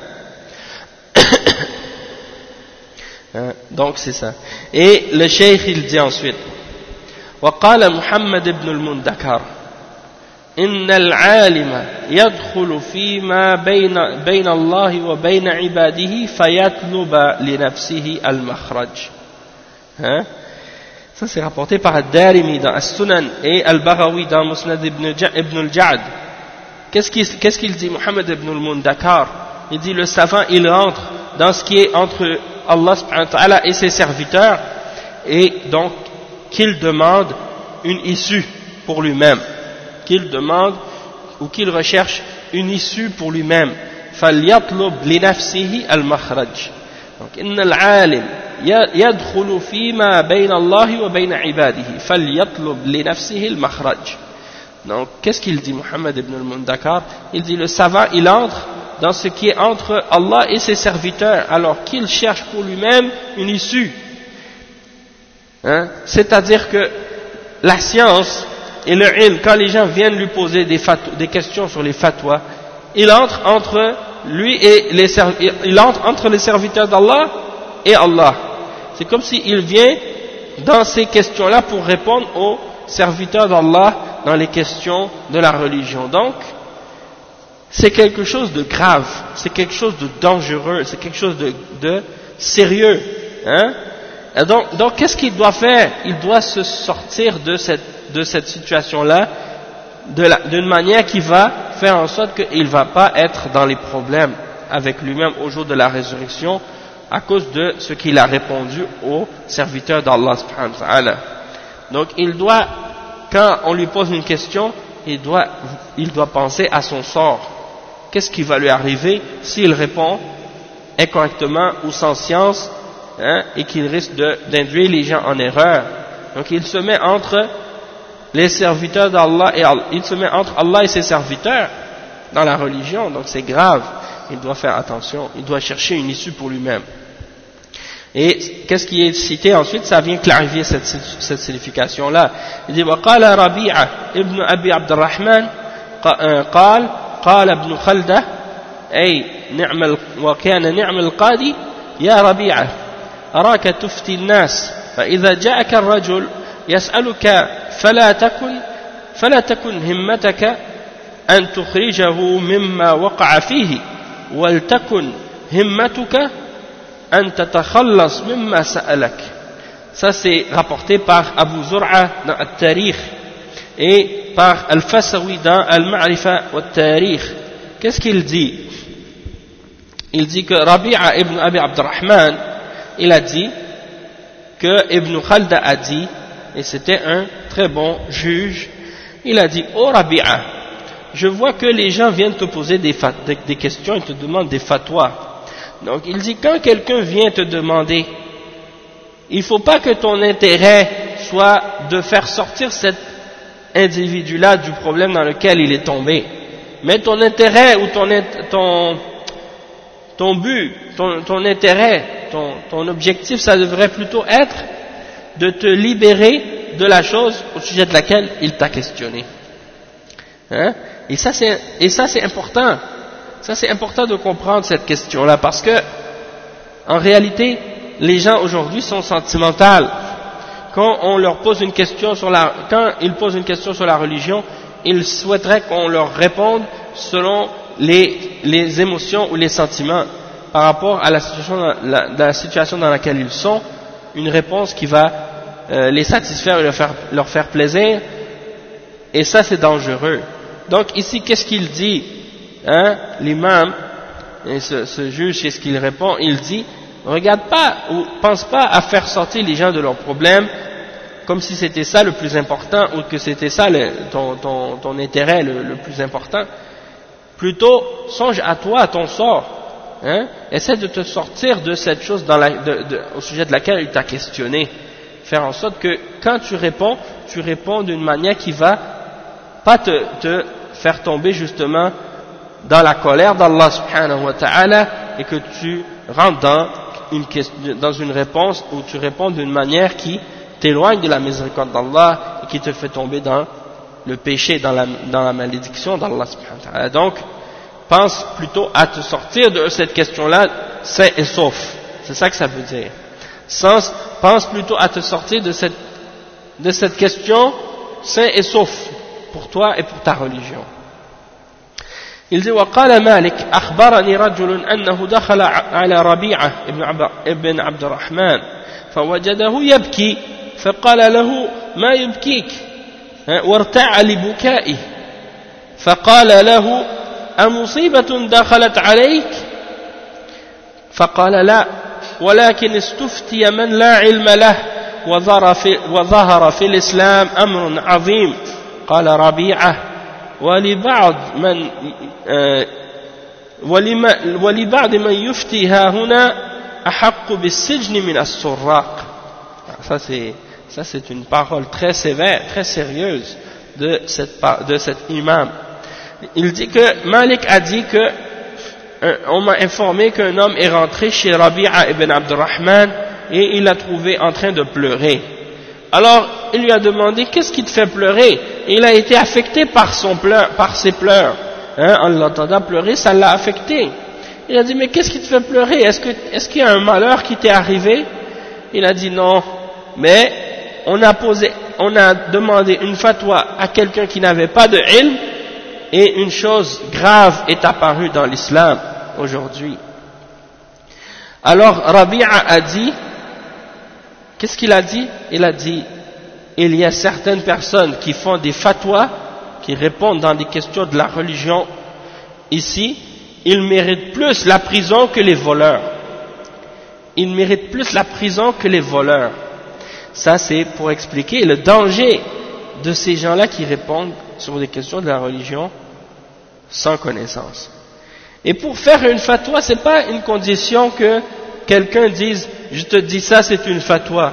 Donc c'est ça. Et le cheikh il dit ensuite وقال محمد بن المندكر إن العالم يدخل فيما بين الله وبين عباده فيطلب لنفسه المخرج. Ça c'est rapporté par Ad-Darimi dans As-Sunan et Al-Baghawi dans Musnad ibn al-Ja'd. Qu'est-ce qu'il dit Muhammad ibn al-Mundakar? Il dit le savant il entre dans ce qui est entre Allah subhanahu wa ta'ala et ses serviteurs et donc qu'il demande une issue pour lui-même, qu'il demande ou qu'il recherche une issue pour lui-même. فَلْيَطْلُبْ لِنَفْسِهِ الْمَخْرَجِ. Donc إِنَّ الْعَالِمِ يَدْخُلُ فِيمَا بَيْنَ اللَّهِ وَبَيْنَ عِبَادِهِ فَلْيَطْلُبْ لِنَفْسِهِ الْمَخْرَجِ. Donc qu'est-ce qu'il dit Muhammad ibn al-Mundakar? Il dit le savant il entre dans ce qui est entre Allah et ses serviteurs alors qu'il cherche pour lui-même une issue. C'est-à-dire que la science et le ilm, quand les gens viennent lui poser des questions sur les fatwas, il entre entre les serviteurs d'Allah et Allah. C'est comme s'il vient dans ces questions-là pour répondre aux serviteurs d'Allah dans les questions de la religion. Donc, c'est quelque chose de grave, c'est quelque chose de dangereux, c'est quelque chose de sérieux. Donc qu'est-ce qu'il doit faire? Il doit se sortir de cette situation-là d'une manière qui va faire en sorte qu'il ne va pas être dans les problèmes avec lui-même au jour de la résurrection à cause de ce qu'il a répondu aux serviteurs d'Allah subhanahu wa ta'ala. Donc il doit, quand on lui pose une question, il doit penser à son sort. Qu'est-ce qui va lui arriver s'il répond incorrectement ou sans science et qu'il risque d'induire les gens en erreur. Donc il se met entre les serviteurs d'Allah et il se met entre Allah et ses serviteurs dans la religion, donc c'est grave. Il doit faire attention, il doit chercher une issue pour lui-même. Et qu'est-ce qui est cité ensuite? Ça vient clarifier cette signification-là. Il dit وقال ربيعة ابن أبي عبد الرحمن قال ابن خلدة أي وكان نعم القاضي يا ربيعة أراك تفتي الناس فإذا جاءك الرجل يسألك فلا تكن همتك أن تخرجه مما وقع فيه ولتكن همتك أن تتخلص مما سألك. Ça c'est rapporté par Abu Zur'a dans At-Tarikh et par Al-Fasawi dans Al-Ma'rifa wa At-Tarikh. Qu'est-ce qu'il dit? Il dit que Rabi'a ibn Abi Abdurrahman, il a dit que Ibn Khalda a dit, et c'était un très bon juge, il a dit: oh Rabi'a, je vois que les gens viennent te poser des questions et te demandent des fatwas. Donc il dit, quand quelqu'un vient te demander, il ne faut pas que ton intérêt soit de faire sortir cet individu-là du problème dans lequel il est tombé. Mais ton intérêt ou ton but, ton intérêt, ton objectif, ça devrait plutôt être de te libérer de la chose au sujet de laquelle il t'a questionné. Et ça c'est important. Ça c'est important de comprendre cette question-là parce que en réalité les gens aujourd'hui sont sentimentaux. Quand on leur pose une question quand ils posent une question sur la religion, ils souhaiteraient qu'on leur réponde selon les émotions ou les sentiments par rapport à la situation dans laquelle ils sont, une réponse qui va les satisfaire et leur faire plaisir, et ça c'est dangereux. Donc ici qu'est-ce qu'il dit, l'imam, et ce juge, qu'est-ce qu'il répond? Il dit: regarde pas ou pense pas à faire sortir les gens de leurs problèmes comme si c'était ça le plus important ou que c'était ça ton intérêt le plus important. Plutôt songe à toi, à ton sort. Essaie de te sortir de cette chose au sujet de laquelle il t'a questionné. Faire en sorte que quand tu réponds d'une manière qui va pas te faire tomber justement dans la colère d'Allah subhanahu wa ta'ala, et que tu rentres dans une réponse où tu réponds d'une manière qui t'éloigne de la miséricorde d'Allah et qui te fait tomber dans le péché, dans la malédiction d'Allah subhanahu wa ta'ala. Donc pense plutôt à te sortir de cette question-là sain et sauf. C'est ça que ça veut dire. Pense plutôt à te sortir de cette de cette question sain et sauf pour toi et pour ta religion. Il dit وقال مالك أخبرني رجل أنه دخل على ربيعة ابن عبد الرحمن فوجده يبكي فقال له ما يبكيك وارتع لبكائه فقال له أمصيبة دخلت عليك فقال لا ولكن استفتي من لا علم له وظهر في الإسلام أمر عظيم قال ربيعة ولبعض من يفتي ها هنا أحق بالسجن من السراق. Ça c'est une parole très sévère, très sérieuse de cet imam. Il dit que Malik a dit que on m'a informé qu'un homme est rentré chez Rabi'a ibn Abdurrahman et il l'a trouvé en train de pleurer. Alors il lui a demandé qu'est-ce qui te fait pleurer? Et il a été affecté par ses pleurs. En l'entendant pleurer, ça l'a affecté. Il a dit mais qu'est-ce qui te fait pleurer? Est-ce qu'il y a un malheur qui t'est arrivé? Il a dit non, mais on a demandé une fatwa à quelqu'un qui n'avait pas de ilm et une chose grave est apparue dans l'islam aujourd'hui. Alors Rabi'a a dit, qu'est-ce qu'il a dit? Il a dit, il y a certaines personnes qui font des fatwas, qui répondent dans des questions de la religion ici, ils méritent plus la prison que les voleurs. Ils méritent plus la prison que les voleurs. Ça c'est pour expliquer le danger de ces gens-là qui répondent sur des questions de la religion sans connaissance. Et pour faire une fatwa, c'est pas une condition que quelqu'un dise je te dis ça, c'est une fatwa.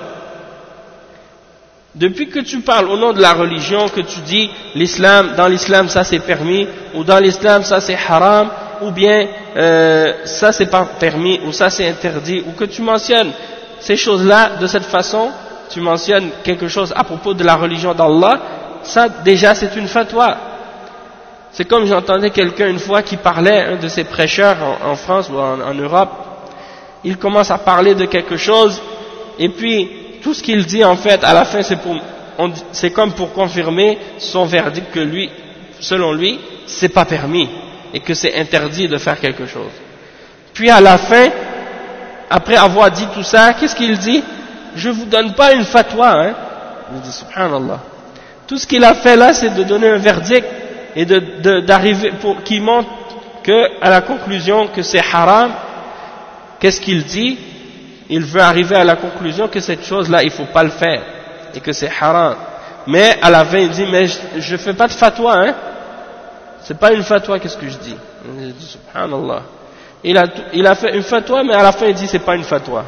Depuis que tu parles au nom de la religion, que tu dis l'islam, dans l'islam ça c'est permis, ou dans l'islam ça c'est haram, ou bien ça c'est pas permis, ou ça c'est interdit, ou que tu mentionnes ces choses-là de cette façon, tu mentionnes quelque chose à propos de la religion d'Allah, ça déjà c'est une fatwa. C'est comme j'entendais quelqu'un une fois qui parlait, un de ces prêcheurs en France ou en Europe, il commence à parler de quelque chose, et puis tout ce qu'il dit en fait à la fin c'est comme pour confirmer son verdict que lui, selon lui, c'est pas permis et que c'est interdit de faire quelque chose. Puis à la fin, après avoir dit tout ça, qu'est-ce qu'il dit? Je vous donne pas une fatwa, hein. Il dit subhanallah. Tout ce qu'il a fait là, c'est de donner un verdict et d'arriver qui montre à la conclusion que c'est haram. Qu'est-ce qu'il dit? Il veut arriver à la conclusion que cette chose-là, il faut pas le faire et que c'est haram. Mais à la fin, il dit mais je fais pas de fatwa, hein. C'est pas une fatwa, qu'est-ce que je dis? Il dit subhanallah. Il a fait une fatwa, mais à la fin il dit c'est pas une fatwa.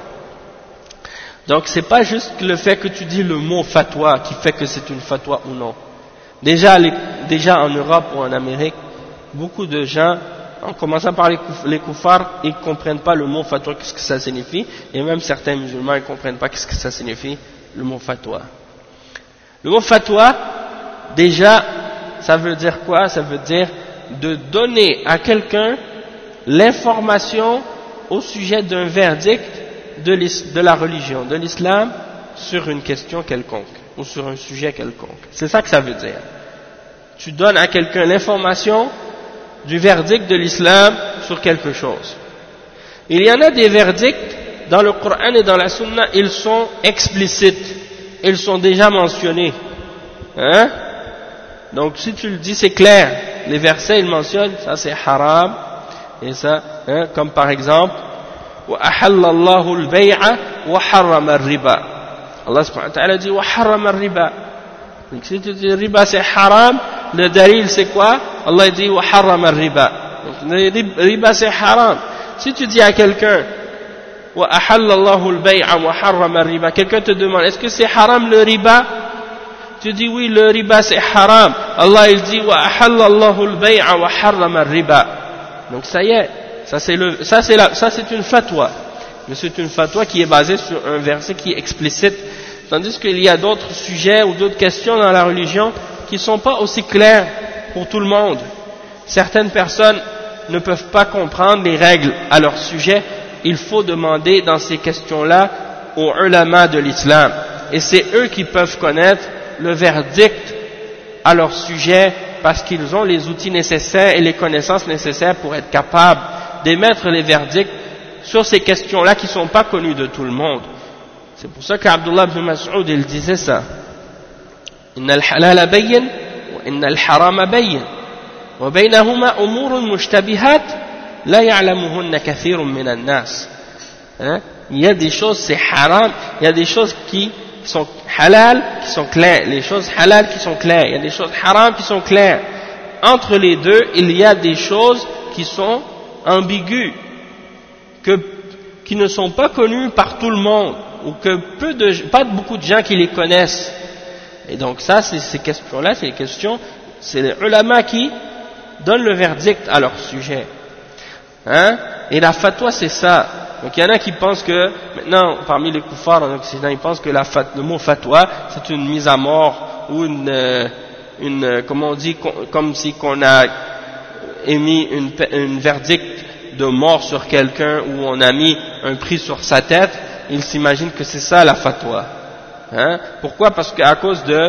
Donc c'est pas juste le fait que tu dis le mot fatwa qui fait que c'est une fatwa ou non. Déjà en Europe ou en Amérique, beaucoup de gens, en commençant par les koufars, ils comprennent pas le mot fatwa, qu'est-ce que ça signifie, et même certains musulmans, ils comprennent pas qu'est-ce que ça signifie, le mot fatwa. Le mot fatwa, déjà, ça veut dire quoi? Ça veut dire de donner à quelqu'un l'information au sujet d'un verdict de la religion, de l'islam, sur une question quelconque, ou sur un sujet quelconque. C'est ça que ça veut dire. Tu donnes à quelqu'un l'information du verdict de l'islam sur quelque chose. Il y en a des verdicts dans le Coran et dans la Sunna, ils sont explicites, ils sont déjà mentionnés. Hein? Donc si tu le dis, c'est clair. Les versets, ils mentionnent, ça c'est haram, et ça, hein, comme par exemple, وَأَحَلَّ اللَّهُ الْبَيْعَ وَحَرَّمَ الرِّبَا. Allah subhanahu wa ta'ala dit وَحَرَّمَ الرِّبَا. Donc si tu dis riba c'est haram, le dalil c'est quoi? Allah dit وَحَرَّمَ الرِّبَا. Donc le riba c'est haram. Si tu dis à quelqu'un وَأَحَلَّ اللَّهُ الْبَيْعَ وَحَرَّمَ الرِّبَا, quelqu'un te demande est-ce que c'est haram le riba? Tu dis oui, le riba c'est haram. Allah il dit وَأَحَلَّ اللَّهُ الْبَيْعَ وَحَرَّمَ الرِّبَا. Donc ça y est, ça c'est une fatwa. Mais c'est une fatwa qui est basée sur un verset qui est explicite. Tandis qu'il y a d'autres sujets ou d'autres questions dans la religion qui ne sont pas aussi claires pour tout le monde. Certaines personnes ne peuvent pas comprendre les règles à leur sujet. Il faut demander dans ces questions-là aux ulama de l'islam. et c'est eux qui peuvent connaître le verdict à leur sujet parce qu'ils ont les outils nécessaires et les connaissances nécessaires pour être capables d'émettre les verdicts sur ces questions-là qui ne sont pas connues de tout le monde. C'est pour ça qu'Abdullah ibn Mas'ud il disait ça. Inna al-halala bayyin wa inna al-harama bayyin wa baynahuma umurun mushtabihat la ya'lamuhunna kathirun minan nas. Il y a des choses c'est haram, il y a des choses qui sont halal qui sont claires, les choses halal qui sont claires, il y a des choses haram qui sont claires. Entre les deux, il y a des choses qui sont ambiguës, qui ne sont pas connues par tout le monde, ou que pas beaucoup de gens qui les connaissent. Et donc ça, ces questions-là, c'est les questions, c'est les ulama qui donnent le verdict à leur sujet. Et la fatwa, c'est ça. Donc il y en a qui pensent que, maintenant, parmi les koufars en Occident, ils pensent que le mot fatwa, c'est une mise à mort, ou comment on dit, comme si qu'on a émis une verdict de mort sur quelqu'un, ou on a mis un prix sur sa tête, ils s'imaginent que c'est ça la fatwa. Pourquoi? Parce qu'à cause de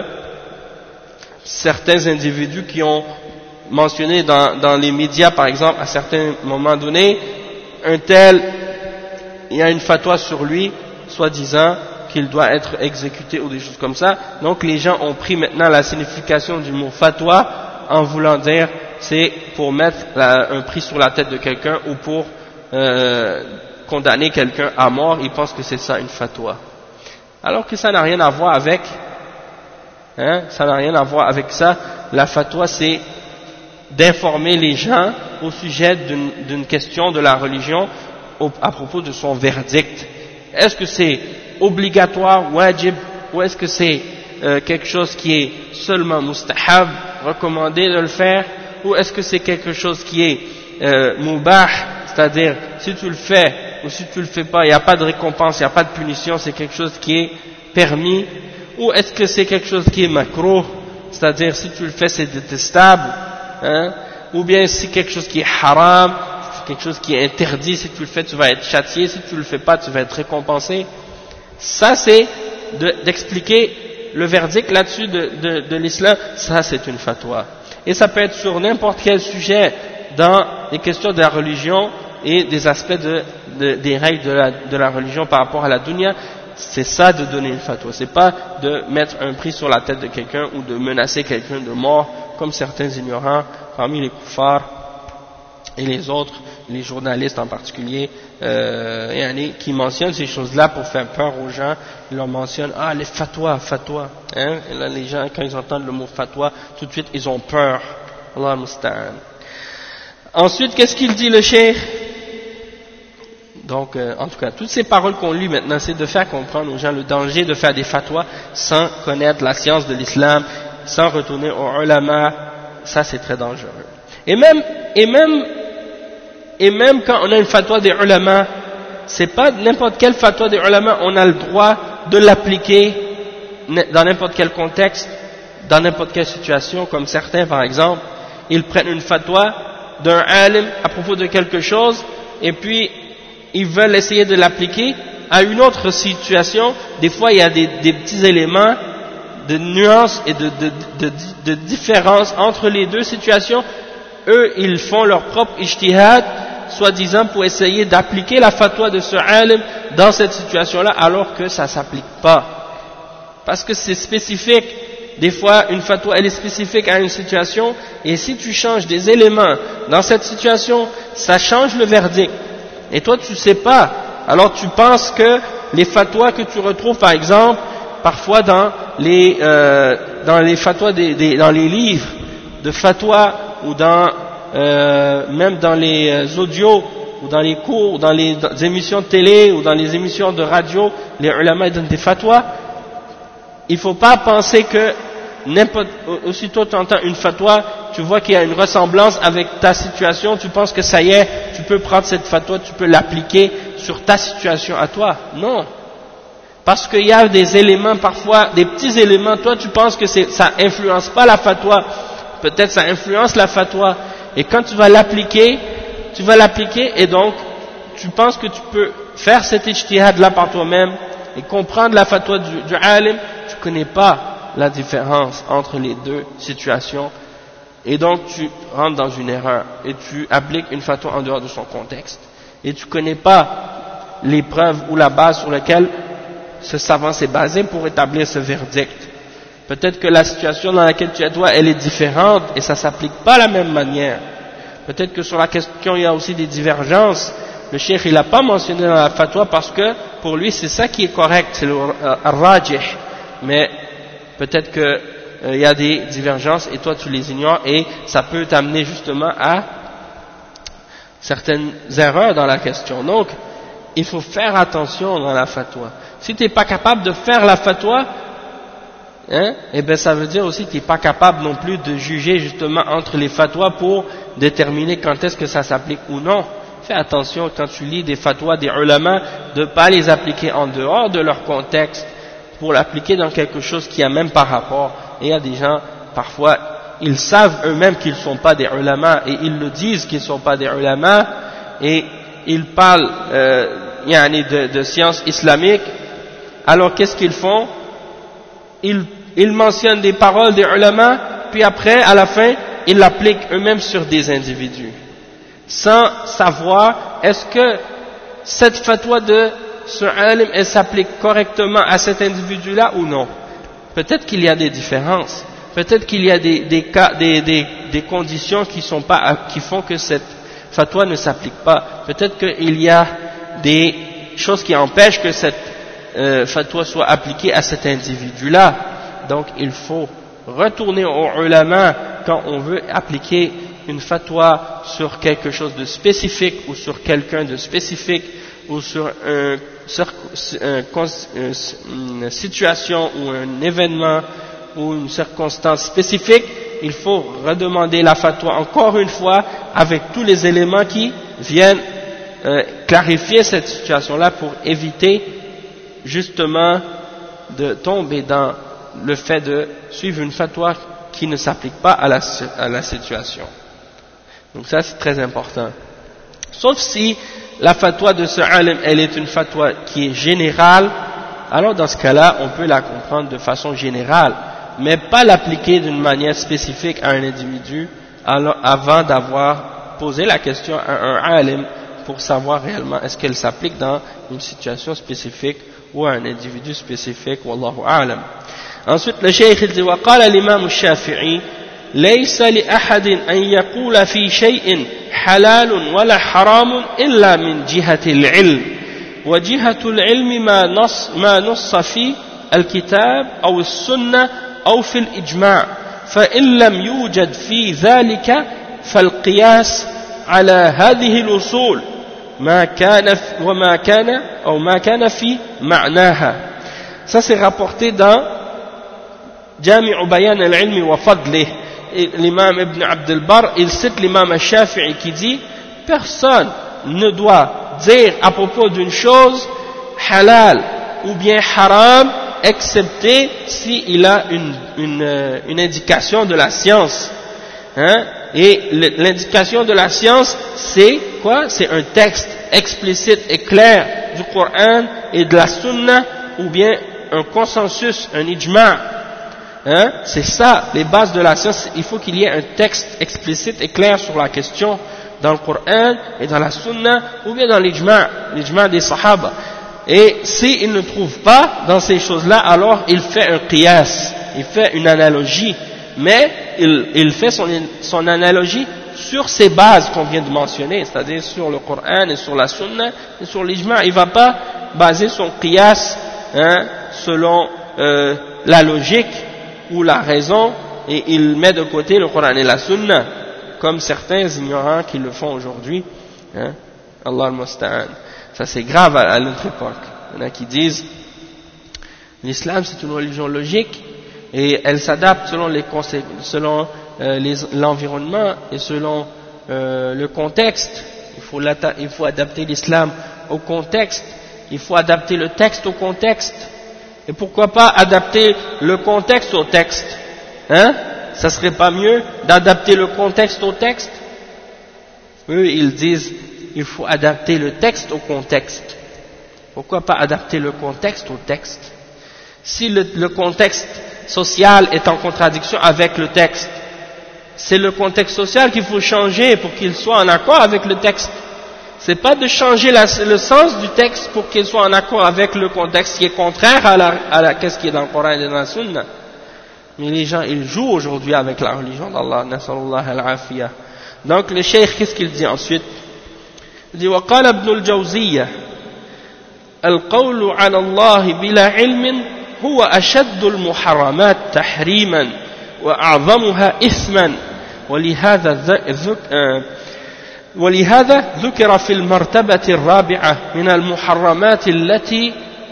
certains individus qui ont mentionné dans les médias, par exemple, à certains moments donnés, un tel, il y a une fatwa sur lui, soi-disant qu'il doit être exécuté ou des choses comme ça. Donc les gens ont pris maintenant la signification du mot fatwa en voulant dire c'est pour mettre un prix sur la tête de quelqu'un ou pour condamner quelqu'un à mort. Ils pensent que c'est ça une fatwa. Alors que ça n'a rien à voir avec, ça n'a rien à voir avec ça. La fatwa, c'est d'informer les gens au sujet d'une question de la religion à propos de son verdict. Est-ce que c'est obligatoire, wajib, ou est-ce que c'est quelque chose qui est seulement mustahab, recommandé de le faire, ou est-ce que c'est quelque chose qui est mubah, c'est-à-dire si tu le fais ou si tu le fais pas, il n'y a pas de récompense, il n'y a pas de punition, c'est quelque chose qui est permis, ou est-ce que c'est quelque chose qui est makruh, c'est-à-dire si tu le fais c'est détestable, ou bien si quelque chose qui est haram, quelque chose qui est interdit, si tu le fais tu vas être châtié, si tu le fais pas tu vas être récompensé. Ça c'est d'expliquer le verdict là-dessus de l'islam, ça c'est une fatwa. Et ça peut être sur n'importe quel sujet dans les questions de la religion et des aspects des règles de la religion par rapport à la dunya. C'est ça de donner une fatwa, c'est pas de mettre un prix sur la tête de quelqu'un ou de menacer quelqu'un de mort comme certains ignorants parmi les koufars et les autres, les journalistes en particulier, qui mentionnent ces choses-là pour faire peur aux gens. Ils leur mentionnent les fatwas, et là les gens quand ils entendent le mot fatwa, tout de suite ils ont peur. Allah musta'an. Ensuite, qu'est-ce qu'il dit le cheikh? Donc, en tout cas, toutes ces paroles qu'on lit maintenant, c'est de faire comprendre aux gens le danger de faire des fatwas sans connaître la science de l'islam, sans retourner aux ulama. Ça, c'est très dangereux. Et même quand on a une fatwa des ulama, c'est pas n'importe quelle fatwa des ulama, on a le droit de l'appliquer dans n'importe quel contexte, dans n'importe quelle situation, comme certains, par exemple, ils prennent une fatwa d'un alim à propos de quelque chose, et puis ils veulent essayer de l'appliquer à une autre situation. Des fois, il y a des petits éléments de nuances et de différence entre les deux situations. Eux, ils font leur propre ijtihad, soi-disant pour essayer d'appliquer la fatwa de ce alim dans cette situation-là, alors que ça ne s'applique pas. Parce que c'est spécifique. Des fois, une fatwa, elle est spécifique à une situation, et si tu changes des éléments dans cette situation, ça change le verdict. Et toi, tu ne sais pas. Alors, tu penses que les fatwas que tu retrouves, par exemple, parfois dans les fatwas, dans les livres de fatwa, ou même dans les audios, ou dans les cours, ou dans les émissions de télé, ou dans les émissions de radio, les ulama donnent des fatwas. Il ne faut pas penser que aussitôt tu entends une fatwa, tu vois qu'il y a une ressemblance avec ta situation, tu penses que ça y est, tu peux prendre cette fatwa, tu peux l'appliquer sur ta situation à toi. Non. Parce qu'il y a des éléments parfois, des petits éléments, toi tu penses que ça influence pas la fatwa, peut-être ça influence la fatwa, et quand tu vas l'appliquer et donc tu penses que tu peux faire cet ijtihad là par toi-même et comprendre la fatwa du alim, tu connais pas la différence entre les deux situations, et donc tu rentres dans une erreur, et tu appliques une fatwa en dehors de son contexte, et tu connais pas les preuves ou la base sur laquelle ce savant s'est basé pour établir ce verdict. Peut-être que la situation dans laquelle tu es toi, elle est différente, et ça s'applique pas de la même manière. Peut-être que sur la question il y a aussi des divergences. Le cheikh il n'a pas mentionné dans la fatwa parce que pour lui c'est ça qui est correct, c'est le rajih. Mais peut-être que il y a des divergences et toi tu les ignores et ça peut t'amener justement à certaines erreurs dans la question. Donc il faut faire attention dans la fatwa. Si tu n'es pas capable de faire la fatwa, et bien ça veut dire aussi que tu n'es pas capable non plus de juger justement entre les fatwas pour déterminer quand est-ce que ça s'applique ou non. Fais attention quand tu lis des fatwas des ulama de ne pas les appliquer en dehors de leur contexte pour l'appliquer dans quelque chose qui a même pas rapport. Et il y a des gens, parfois, ils savent eux-mêmes qu'ils ne sont pas des ulama et ils le disent qu'ils ne sont pas des ulama et ils parlent de sciences islamiques. Alors qu'est-ce qu'ils font? Ils mentionnent des paroles des ulama, puis après, à la fin, ils l'appliquent eux-mêmes sur des individus, sans savoir est-ce que cette fatwa de ce alim, elle s'applique correctement à cet individu-là ou non. Peut-être qu'il y a des différences, peut-être qu'il y a des conditions qui font que cette fatwa ne s'applique pas, peut-être qu'il y a des choses qui empêchent que cette fatwa soit appliquée à cet individu-là. Donc il faut retourner aux ulama quand on veut appliquer une fatwa sur quelque chose de spécifique ou sur quelqu'un de spécifique ou sur une situation ou un événement ou une circonstance spécifique. Il faut redemander la fatwa encore une fois avec tous les éléments qui viennent clarifier cette situation-là pour éviter justement de tomber dans le fait de suivre une fatwa qui ne s'applique pas à la situation. Donc ça c'est très important. Sauf si la fatwa de ce alim, elle est une fatwa qui est générale, alors dans ce cas-là, on peut la comprendre de façon générale, mais pas l'appliquer d'une manière spécifique à un individu avant d'avoir posé la question à un alim pour savoir réellement est-ce qu'elle s'applique dans une situation spécifique ou à un individu spécifique, wallahu a'lam. Ensuite, le cheikh dit, وقال الإمام الشافعي ليس لأحد أن يقول في شيء حلال ولا حرام إلا من جهة العلم وجهة العلم ما نص في الكتاب أو السنة أو في الإجماع فإن لم يوجد في ذلك فالقياس على هذه الأصول ما كان في معناها. Ça c'est rapporté dans Jami'u Bayan al-Ilmi wa Fadlih. L'imam Ibn Abd al-Barr, il cite l'imam al-Shafi'i qui dit personne ne doit dire à propos d'une chose halal ou bien haram excepté s'il a une indication de la science. Et l'indication de la science, c'est quoi? C'est un texte explicite et clair du Coran et de la Sunna, ou bien un consensus, un ijma'. C'est ça, les bases de la science. Il faut qu'il y ait un texte explicite et clair sur la question dans le Coran et dans la Sunna, ou bien dans l'ijma' des Sahaba. Et s'il ne trouve pas dans ces choses-là, alors il fait un qiyas, il fait une analogie. Mais il fait son analogie sur ces bases qu'on vient de mentionner, c'est-à-dire sur le Coran et sur la Sunna et sur l'ijma'. Il ne va pas baser son qiyas selon la logique ou la raison, et il met de côté le Coran et la Sunna, comme certains ignorants qui le font aujourd'hui. Allah al-Musta'an. Ça c'est grave à notre époque. Il y en a qui disent l'islam c'est une religion logique et elle s'adapte selon l'environnement et selon le contexte. Il faut adapter l'islam au contexte, il faut adapter le texte au contexte. Et pourquoi pas adapter le contexte au texte? Ça serait pas mieux d'adapter le contexte au texte? Eux, ils disent il faut adapter le texte au contexte. Pourquoi pas adapter le contexte au texte? Si le contexte social est en contradiction avec le texte, c'est le contexte social qu'il faut changer pour qu'il soit en accord avec le texte. C'est pas de changer le sens du texte pour qu'il soit en accord avec le contexte qui est contraire à qu'est-ce qui est dans le Coran et dans la Sunna. Mais les gens, ils jouent aujourd'hui avec la religion d'Allah. Nasallallahu al-afiyah. Donc le cheikh, qu'est-ce qu'il dit ensuite? Il dit وقال ابن الجوزية القول على الله بلا علم هو أشد المحرمات تحريما وأعظمها إثما ولهذا ذكر في المرتبة الرابعة من المحرمات التي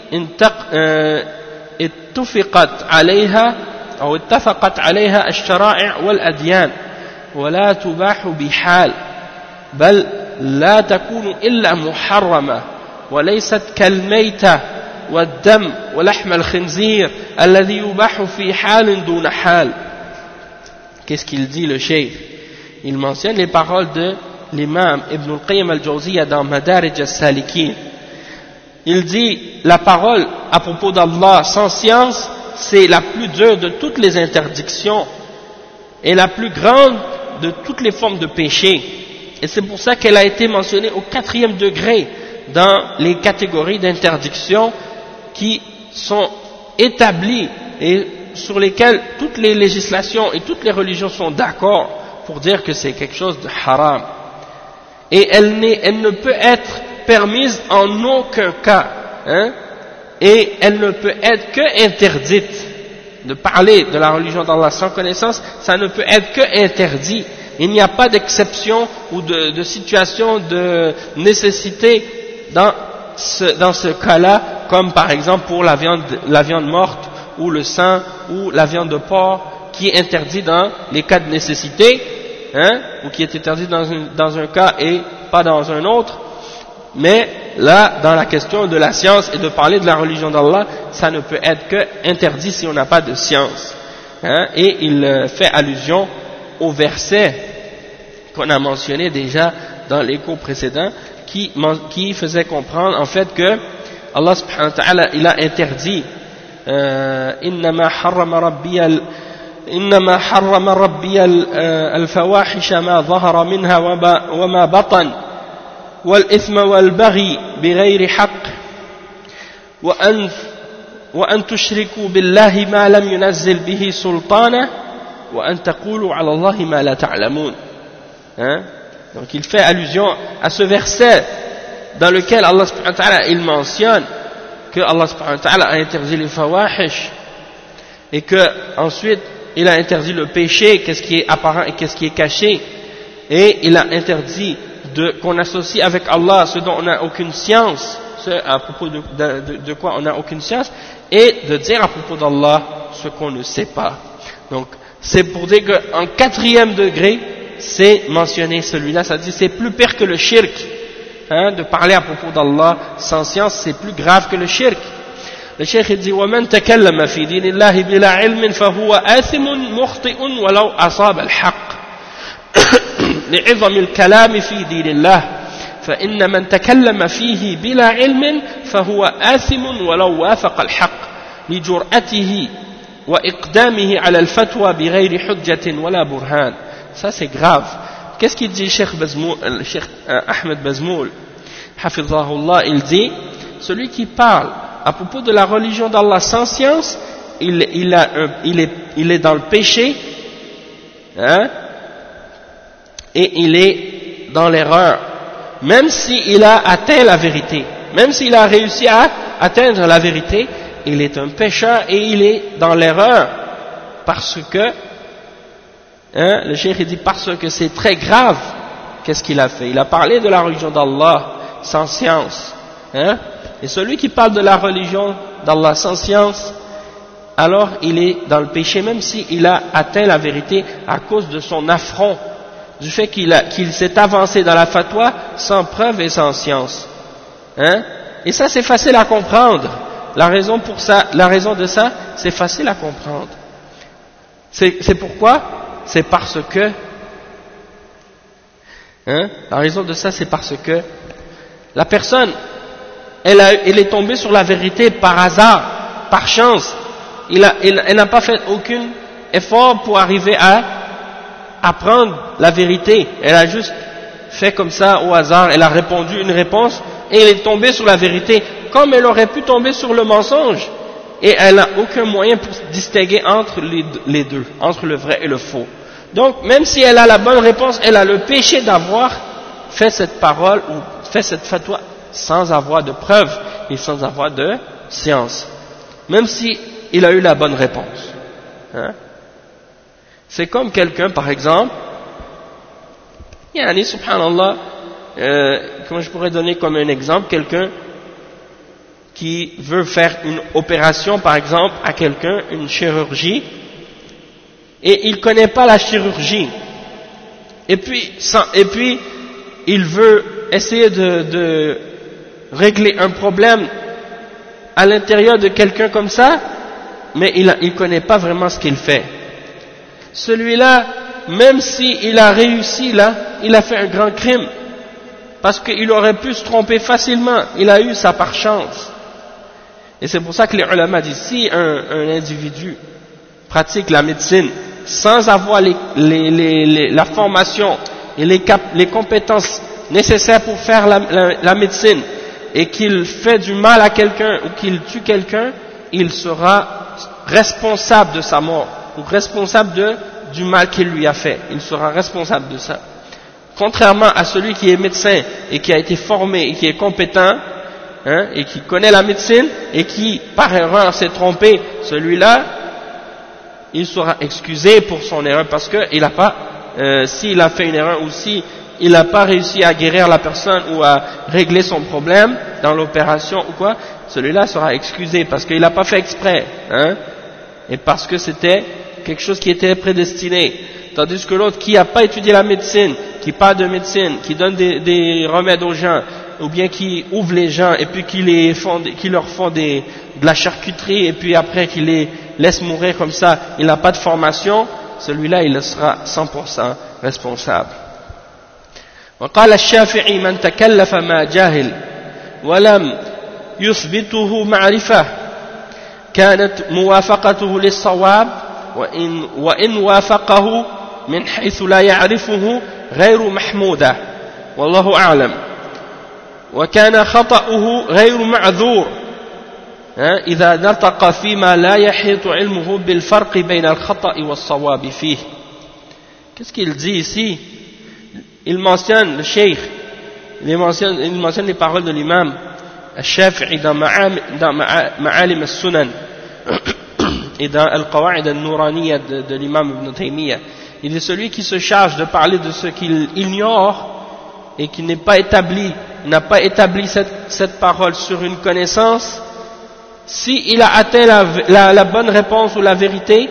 اتفقت عليها الشرائع والأديان ولا تباح بحال بل لا تكون إلا محرمة وليست كالميتة والدم ولحم الخنزير الذي يباح في حال دون حال. Qu'est-ce qu'il dit le cheikh? Il mentionne les paroles de l'imam Ibn al-Qayyim al-Jawziyya dans Madarij al-Salikin. Il dit la parole à propos d'Allah sans science, c'est la plus dure de toutes les interdictions et la plus grande de toutes les formes de péché. Et c'est pour ça qu'elle a été mentionnée au 4e degré dans les catégories d'interdiction qui sont établies et sur lesquelles toutes les législations et toutes les religions sont d'accord pour dire que c'est quelque chose de haram. Et elle ne peut être permise en aucun cas, hein, et elle ne peut être que interdite. De parler de la religion d'Allah sans connaissance, ça ne peut être que interdit. Il n'y a pas d'exception ou de situation de nécessité dans ce cas-là, comme par exemple pour la viande morte ou le sang ou la viande de porc qui est interdit dans les cas de nécessité, hein, ou qui est interdit dans un cas et pas dans un autre. Mais là, dans la question de la science et de parler de la religion d'Allah, ça ne peut être que interdit si on n'a pas de science. Hein, et il fait allusion au verset qu'on a mentionné déjà dans les cours précédents, qui faisait comprendre en fait que Allah subhanahu wa ta'ala, il a interdit إنما حرم ربي الفواحش ما ظهر منها وما بطن والإثم والبغي بغير حق وأن تشركوا بالله ما لم ينزل به سلطانا وأن تقولوا على الله ما لا تعلمون. Donc il fait allusion à ce verset dans lequel Allah subhanahu wa ta'ala il mentionne que Allah subhanahu wa ta'ala a interdit les fawahish et que ensuite il a interdit le péché, qu'est-ce qui est apparent et qu'est-ce qui est caché, et il a interdit qu'on associe avec Allah ce dont on n'a aucune science, ce à propos de quoi on n'a aucune science, et de dire à propos d'Allah ce qu'on ne sait pas. Donc c'est pour dire qu'en 4e degré c'est mentionné celui-là, ça dit c'est plus pire que le shirk, hein, de parler à propos d'Allah sans science, c'est plus grave que le shirk. Le cheikh dit ومن تكلم في دين الله بلا علم فهو آثم مخطئ ولو أصاب الحق لعظم الكلام في دين الله فإن من تكلم فيه بلا علم فهو آثم ولو وافق الحق لجرأته وإقدامه على الفتوى بغير حجة ولا برهان. Ça c'est grave. Qu'est-ce qu'il dit Cheikh Ahmed Bazmoul Hafizahullah? Il dit celui qui parle à propos de la religion d'Allah sans science, il est dans le péché, hein, et il est dans l'erreur, même s'il a atteint la vérité, même s'il a réussi à atteindre la vérité, il est un pécheur et il est dans l'erreur, parce que, hein, le cheikh dit parce que c'est très grave. Qu'est-ce qu'il a fait? Il a parlé de la religion d'Allah sans science, hein. Et celui qui parle de la religion d'Allah sans science, alors il est dans le péché, même s'il a atteint la vérité à cause de son affront, du fait qu'il s'est avancé dans la fatwa sans preuve et sans science. Hein? Et ça c'est facile à comprendre. La raison de ça, c'est facile à comprendre. C'est pourquoi? C'est parce que, hein, la raison de ça, c'est parce que la personne elle est tombée sur la vérité par hasard, par chance. Elle n'a pas fait aucun effort pour arriver à apprendre la vérité. Elle a juste fait comme ça au hasard, elle a répondu une réponse et elle est tombée sur la vérité, comme elle aurait pu tomber sur le mensonge. Et elle n'a aucun moyen pour distinguer entre les deux, entre le vrai et le faux. Donc, même si elle a la bonne réponse, elle a le péché d'avoir fait cette parole ou fait cette fatwa sans avoir de preuves et sans avoir de science. Même si il a eu la bonne réponse. Hein? C'est comme quelqu'un, par exemple, yani, subhanallah, comment je pourrais donner comme un exemple, quelqu'un qui veut faire une opération, par exemple, à quelqu'un, une chirurgie, et il ne connaît pas la chirurgie, et puis il veut essayer de régler un problème à l'intérieur de quelqu'un comme ça, mais il ne connaît pas vraiment ce qu'il fait. Celui-là, même s'il a réussi là, il a fait un grand crime, parce qu'il aurait pu se tromper facilement, il a eu ça par chance. Et c'est pour ça que les ulama disent, si un individu pratique la médecine sans avoir la formation et les compétences nécessaires pour faire la médecine, et qu'il fait du mal à quelqu'un ou qu'il tue quelqu'un, il sera responsable de sa mort, ou responsable du mal qu'il lui a fait. Il sera responsable de ça. Contrairement à celui qui est médecin et qui a été formé et qui est compétent, hein, et qui connaît la médecine et qui par erreur s'est trompé, celui-là il sera excusé pour son erreur, parce que il a pas s'il a fait une erreur ou si il n'a pas réussi à guérir la personne ou à régler son problème dans l'opération ou quoi, celui-là sera excusé parce qu'il n'a pas fait exprès, hein, et parce que c'était quelque chose qui était prédestiné. Tandis que l'autre qui n'a pas étudié la médecine, qui parle de médecine, qui donne des remèdes aux gens, ou bien qui ouvre les gens et puis qui leur font de la charcuterie et puis après qui les laisse mourir comme ça, il n'a pas de formation, celui-là il sera 100% responsable. وقال الشافعي من تكلف ما جاهل ولم يثبته معرفة كانت موافقته للصواب وإن وافقه من حيث لا يعرفه غير محمودة والله أعلم وكان خطأه غير معذور إذا نطق فيما لا يحيط علمه بالفرق بين الخطأ والصواب فيه. Qu'est-ce qu'il dit ici? Il mentionne, le cheikh, il mentionne les paroles de l'imam al-Shafi'i dans Ma'alim al-Sunan et dans Al-Qawa'id al-Nuraniya de l'imam Ibn Taymiyyah. Il est celui qui se charge de parler de ce qu'il ignore et qui n'est pas établi, n'a pas établi cette parole sur une connaissance. Si il a atteint la bonne réponse ou la vérité,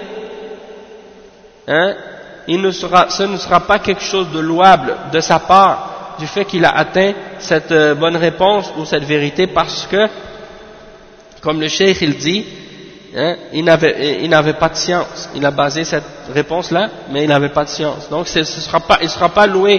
hein, ce ne sera pas quelque chose de louable de sa part du fait qu'il a atteint cette bonne réponse ou cette vérité, parce que, comme le cheikh il dit, hein, il n'avait pas de science. Il a basé cette réponse-là, mais il n'avait pas de science. Donc il sera pas loué,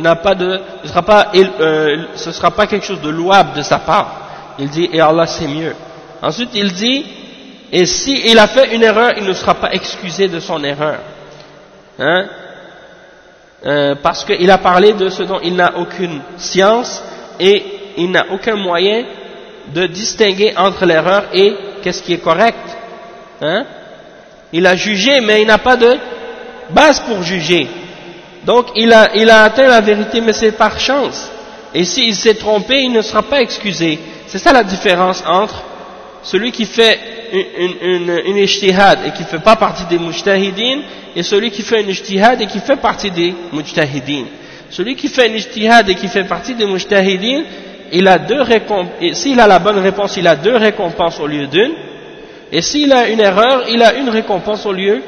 ce sera pas quelque chose de louable de sa part. Il dit, et Allah c'est mieux. Ensuite il dit, et si il a fait une erreur, il ne sera pas excusé de son erreur. Hein? Parce qu'il a parlé de ce dont il n'a aucune science et il n'a aucun moyen de distinguer entre l'erreur et qu'est-ce qui est correct. Hein? Il a jugé, mais il n'a pas de base pour juger. Donc il a atteint la vérité, mais c'est par chance. Et s'il s'est trompé, il ne sera pas excusé. C'est ça la différence entre celui qui fait une ijtihad et qui ne fait pas partie des mujtahidin, et celui qui fait une ijtihad et qui fait partie des mujtahidin. Celui qui fait une ijtihad et qui fait partie des mujtahidin, il a deux récompenses. S'il a la bonne réponse, il a deux récompenses au lieu d'une, et s'il a une erreur, il a une récompense au lieu.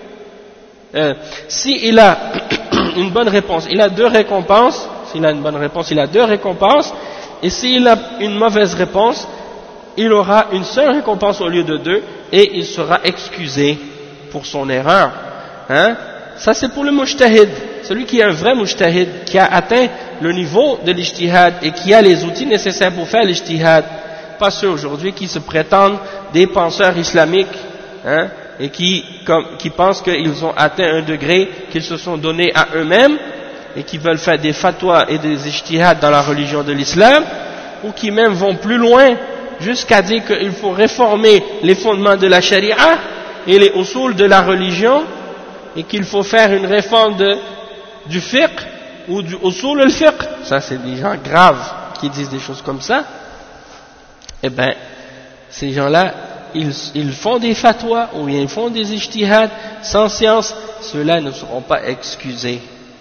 S'il a une bonne réponse, il a deux récompenses. S'il a une bonne réponse, il a deux récompenses, et s'il a une mauvaise réponse, il aura une seule récompense au lieu de deux, et il sera excusé pour son erreur. Hein? Ça c'est pour le mujtahid, celui qui est un vrai mujtahid, qui a atteint le niveau de l'ijtihad et qui a les outils nécessaires pour faire l'ijtihad. pas ceux aujourd'hui qui se prétendent des penseurs islamiques, hein, et qui pensent qu'ils ont atteint un degré qu'ils se sont donnés à eux-mêmes et qui veulent faire des fatwas et des ijtihads dans la religion de l'islam, ou qui même vont plus loin jusqu'à dire qu'il faut réformer les fondements de la charia et les usul de la religion, et qu'il faut faire une réforme du fiqh ou du usul al-fiqh. Ça, c'est des gens graves qui disent des choses comme ça. Eh bien, ces gens-là, ils font des fatwas ou ils font des ijtihads sans science, ceux-là ne seront pas excusés.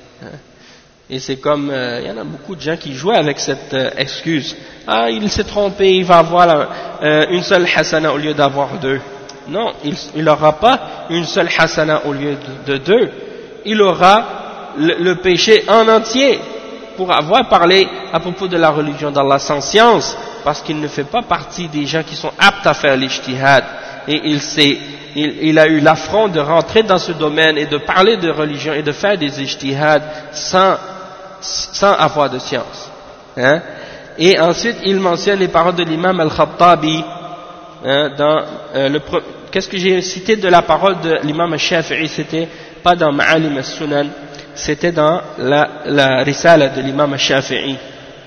Et c'est comme, il y en a beaucoup de gens qui jouent avec cette excuse. Ah, il s'est trompé, il va avoir une seule hasana au lieu d'avoir deux. Non, il n'aura pas une seule hasana au lieu de deux. Il aura le péché en entier pour avoir parlé à propos de la religion d'Allah sans science, parce qu'il ne fait pas partie des gens qui sont aptes à faire l'ijtihad. Et il a eu l'affront de rentrer dans ce domaine et de parler de religion et de faire des ijtihads sans avoir de science. Hein? Et ensuite, il mentionne les paroles de l'imam al-Khattabi, hein, qu'est-ce que j'ai cité de la parole de l'imam al-Shafi'i, c'était pas dans Ma'alim al-Sunan, c'était dans la risala de l'imam al-Shafi'i.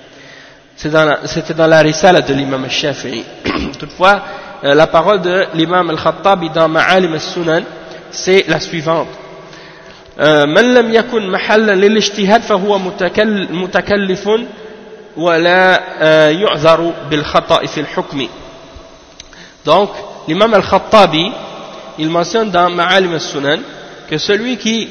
C'était dans la risala de l'imam al-Shafi'i. Toutefois, la parole de l'imam al-Khattabi dans Ma'alim al-Sunan, c'est la suivante. من لم يكن محلا للاجتهاد فهو متكلف ولا يعذر بالخطأ في الحكم. Donc, l'imam al-Khattabi, il mentionne dans Ma'alim al-Sunan que celui qui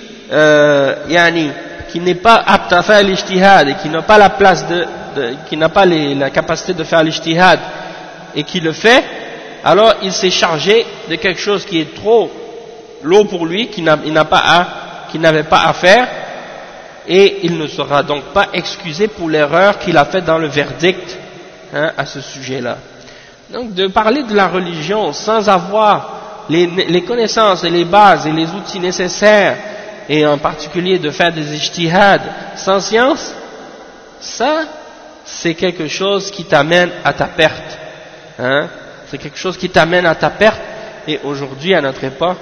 n'est pas apte à faire l'ijtihad et qui n'a pas la place qui n'a pas la capacité de faire l'ijtihad et qui le fait, alors il s'est chargé de quelque chose qui est trop lourd pour lui, qui n'avait pas à faire, et il ne sera donc pas excusé pour l'erreur qu'il a faite dans le verdict, hein, à ce sujet-là. Donc de parler de la religion sans avoir les connaissances et les bases et les outils nécessaires, et en particulier de faire des ijtihads sans science, ça c'est quelque chose qui t'amène à ta perte, hein? C'est quelque chose qui t'amène à ta perte. Et aujourd'hui, à notre époque,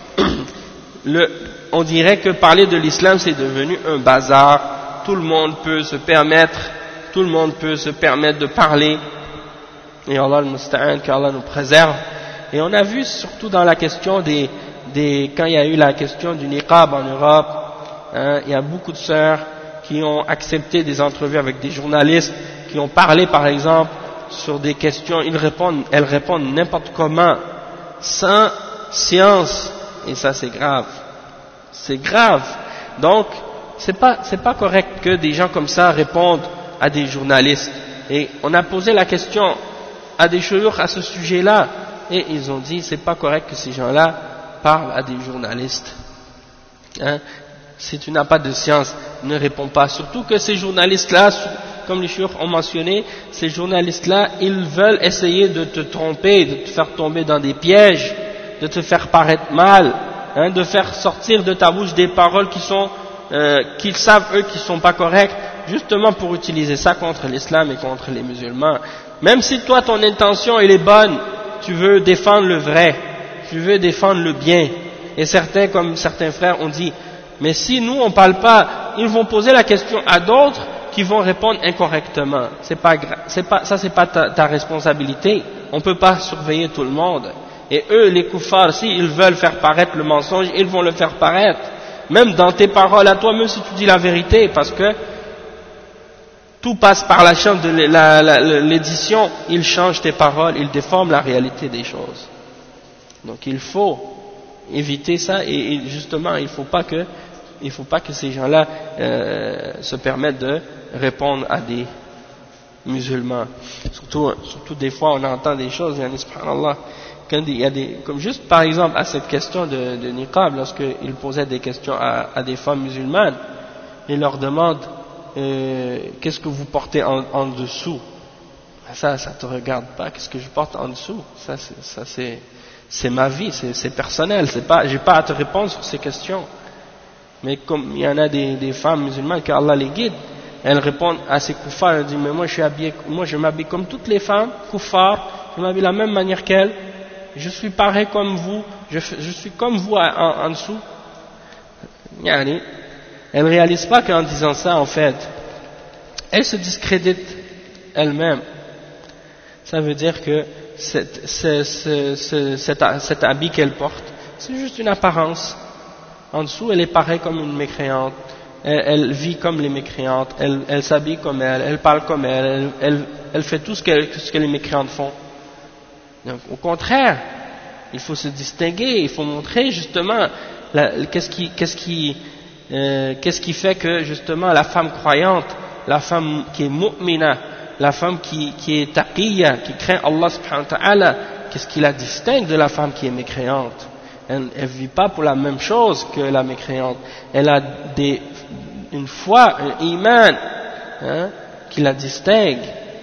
on dirait que parler de l'islam c'est devenu un bazar. Tout le monde peut se permettre de parler, et Allah al-Musta'an, qu'Allah nous préserve. Et on a vu surtout dans la question quand il y a eu la question du niqab en Europe, hein, il y a beaucoup de sœurs qui ont accepté des entrevues avec des journalistes, qui ont parlé par exemple sur des questions, elles répondent n'importe comment, sans science, et ça c'est grave. C'est grave. Donc, c'est pas correct que des gens comme ça répondent à des journalistes. Et on a posé la question à des chouyours à ce sujet-là, et ils ont dit c'est pas correct que ces gens-là parlent à des journalistes. Hein? Si tu n'as pas de science, ne réponds pas. Surtout que ces journalistes-là, comme les chouyours ont mentionné, ces journalistes-là, ils veulent essayer de te tromper, de te faire tomber dans des pièges, de te faire paraître mal, hein, de faire sortir de ta bouche des paroles qu'ils savent eux qui sont pas correctes, justement pour utiliser ça contre l'islam et contre les musulmans. Même si toi ton intention elle est bonne, tu veux défendre le vrai, tu veux défendre le bien. Et certains, comme certains frères, ont dit, mais si nous on parle pas, ils vont poser la question à d'autres qui vont répondre incorrectement. C'est pas ta responsabilité. On peut pas surveiller tout le monde. Et eux, les kuffars, si ils veulent faire paraître le mensonge, ils vont le faire paraître. Même dans tes paroles à toi, même si tu dis la vérité, parce que tout passe par la chambre de l'édition, ils changent tes paroles, ils déforment la réalité des choses. Donc il faut éviter ça, et justement, il faut pas que ces gens-là se permettent de répondre à des musulmans. Surtout des fois, on entend des choses, subhanallah. Comme juste par exemple à cette question de niqab, lorsqu'ils posaient des questions à des femmes musulmanes, ils leur demandent qu'est-ce que vous portez en dessous. Ça te regarde pas, qu'est-ce que je porte en dessous, ça c'est ma vie, c'est personnel, j'ai pas à te répondre sur ces questions. Mais comme il y en a des femmes musulmanes qu'Allah les guide, elle répond à ces kuffars, elle dit mais moi je m'habille comme toutes les femmes kuffars, je m'habille de la même manière qu'elles, je suis pareil comme vous, je suis comme vous en dessous. Yani, elle ne réalise pas qu'en disant ça, en fait, elle se discrédite elle-même. Ça veut dire que cet habit qu'elle porte, c'est juste une apparence. En dessous, elle est pareille comme une mécréante. Elle vit comme les mécréantes. Elle s'habille comme elle parle comme elle fait tout ce que les mécréantes font. Donc, au contraire, il faut se distinguer, il faut montrer justement qu'est-ce qui fait que justement la femme croyante, la femme qui est mu'mina, la femme qui est taqiyya, qui craint Allah subhanahu wa ta'ala, qu'est-ce qui la distingue de la femme qui est mécréante? Elle ne vit pas pour la même chose que la mécréante. Elle a une foi, un iman, qui la distingue.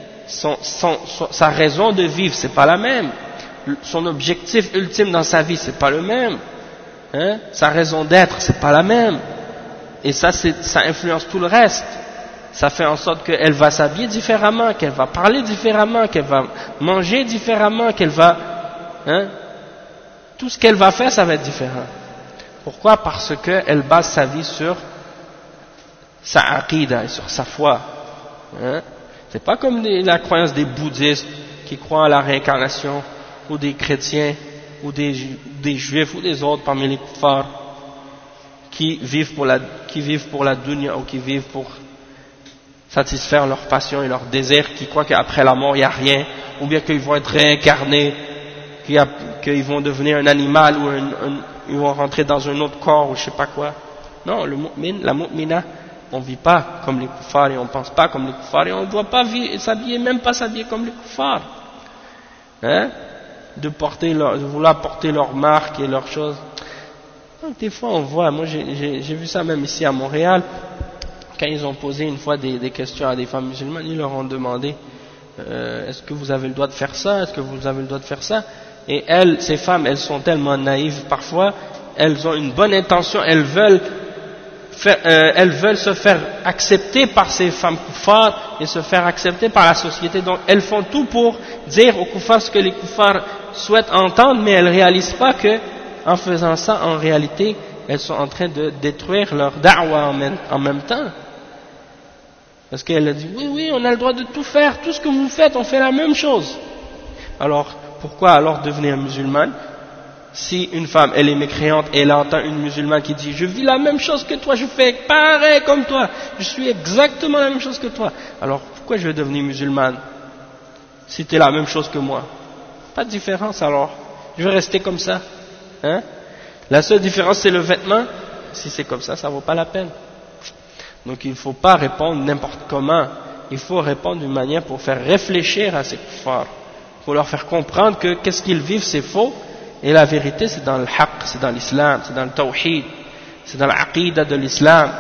Sa raison de vivre, c'est pas la même. Son objectif ultime dans sa vie, c'est pas le même. Sa raison d'être, c'est pas la même. Et ça influence tout le reste. Ça fait en sorte qu'elle va s'habiller différemment, qu'elle va parler différemment, qu'elle va manger différemment, qu'elle va... tout ce qu'elle va faire, ça va être différent. Pourquoi? Parce qu'elle base sa vie sur sa aqida, sur sa foi. C'est pas comme la croyance des bouddhistes qui croient à la réincarnation, ou des chrétiens, ou des juifs, ou des autres parmi les kuffars, qui vivent pour la dunya, ou qui vivent pour satisfaire leurs passions et leurs désirs, qui croient qu'après la mort il n'y a rien, ou bien qu'ils vont être réincarnés, qu'ils vont devenir un animal, ou ils vont rentrer dans un autre corps, ou je sais pas quoi. Non, la mu'mina, on ne vit pas comme les kuffars, et on ne pense pas comme les kuffars, et on ne doit pas s'habiller, même pas s'habiller comme les kuffars. De vouloir porter leurs marques et leurs choses. Donc, des fois on voit, moi j'ai vu ça même ici à Montréal, quand ils ont posé une fois des questions à des femmes musulmanes, ils leur ont demandé est-ce que vous avez le droit de faire ça, est-ce que vous avez le droit de faire ça, et ces femmes, elles sont tellement naïves parfois, elles ont une bonne intention, elles veulent se faire accepter par ces femmes kuffars et se faire accepter par la société, donc elles font tout pour dire aux kuffars ce que les kuffars souhaitent entendre, mais elles ne réalisent pas que en faisant ça, en réalité, elles sont en train de détruire leur da'wa en même temps. Parce qu'elle a dit, oui, on a le droit de tout faire, tout ce que vous faites, on fait la même chose. Alors, pourquoi alors devenir musulmane? Si une femme, elle est mécréante et elle entend une musulmane qui dit, je vis la même chose que toi, je fais pareil comme toi, je suis exactement la même chose que toi. Alors, pourquoi je vais devenir musulmane? Si tu es la même chose que moi. Pas de différence alors. Je vais rester comme ça. La seule différence, c'est le vêtement. Si c'est comme ça, ça vaut pas la peine. Donc il ne faut pas répondre n'importe comment, il faut répondre d'une manière pour faire réfléchir à ces kuffars, pour leur faire comprendre que qu'est-ce qu'ils vivent c'est faux, et la vérité c'est dans le haqq, c'est dans l'islam, c'est dans le tawhid, c'est dans l'aqida de l'islam,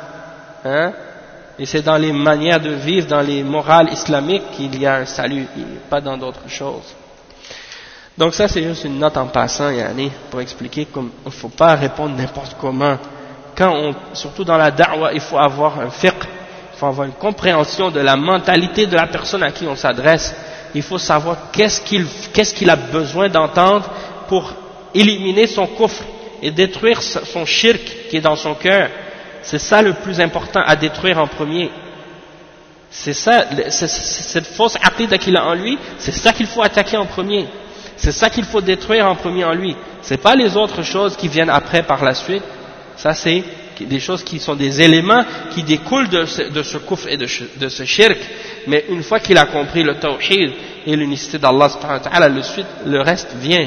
et c'est dans les manières de vivre, dans les morales islamiques qu'il y a un salut, pas dans d'autres choses. Donc ça c'est juste une note en passant, yani, pour expliquer qu'il ne faut pas répondre n'importe comment. Surtout dans la da'wa, il faut avoir un fiqh, il faut avoir une compréhension de la mentalité de la personne à qui on s'adresse. Il faut savoir qu'est-ce qu'il a besoin d'entendre pour éliminer son kufr et détruire son shirk qui est dans son cœur. C'est ça le plus important à détruire en premier. C'est ça, cette fausse aqida qu'il a en lui, c'est ça qu'il faut attaquer en premier. C'est ça qu'il faut détruire en premier en lui. C'est pas les autres choses qui viennent après par la suite. Ça c'est des choses qui sont des éléments qui découlent de ce kufr et de ce shirk. Mais une fois qu'il a compris le tawhid et l'unicité d'Allah subhanahu wa ta'ala, le reste vient.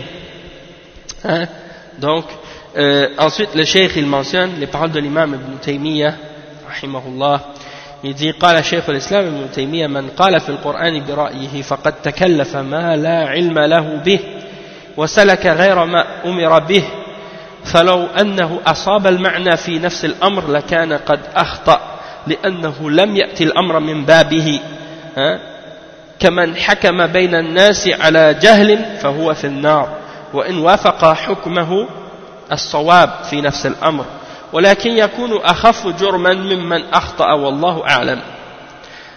Donc, ensuite le cheikh il mentionne les paroles de l'imam Ibn Taymiyyah, rahimahullah. Il dit, قال شيخ الإسلام ابن تيمية من قال في القرآن برأيه فقد تكلف ما لا علم له به وسلك غير ما أمر به فلو أنه أصاب المعنى في نفس الأمر لكان قد أخطأ لأنه لم يأتي الأمر من بابه كمن حكم بين الناس على جهل فهو في النار وإن وافق حكمه الصواب في نفس الأمر ولكن يكون أخف جرما ممن أخطأ والله أعلم.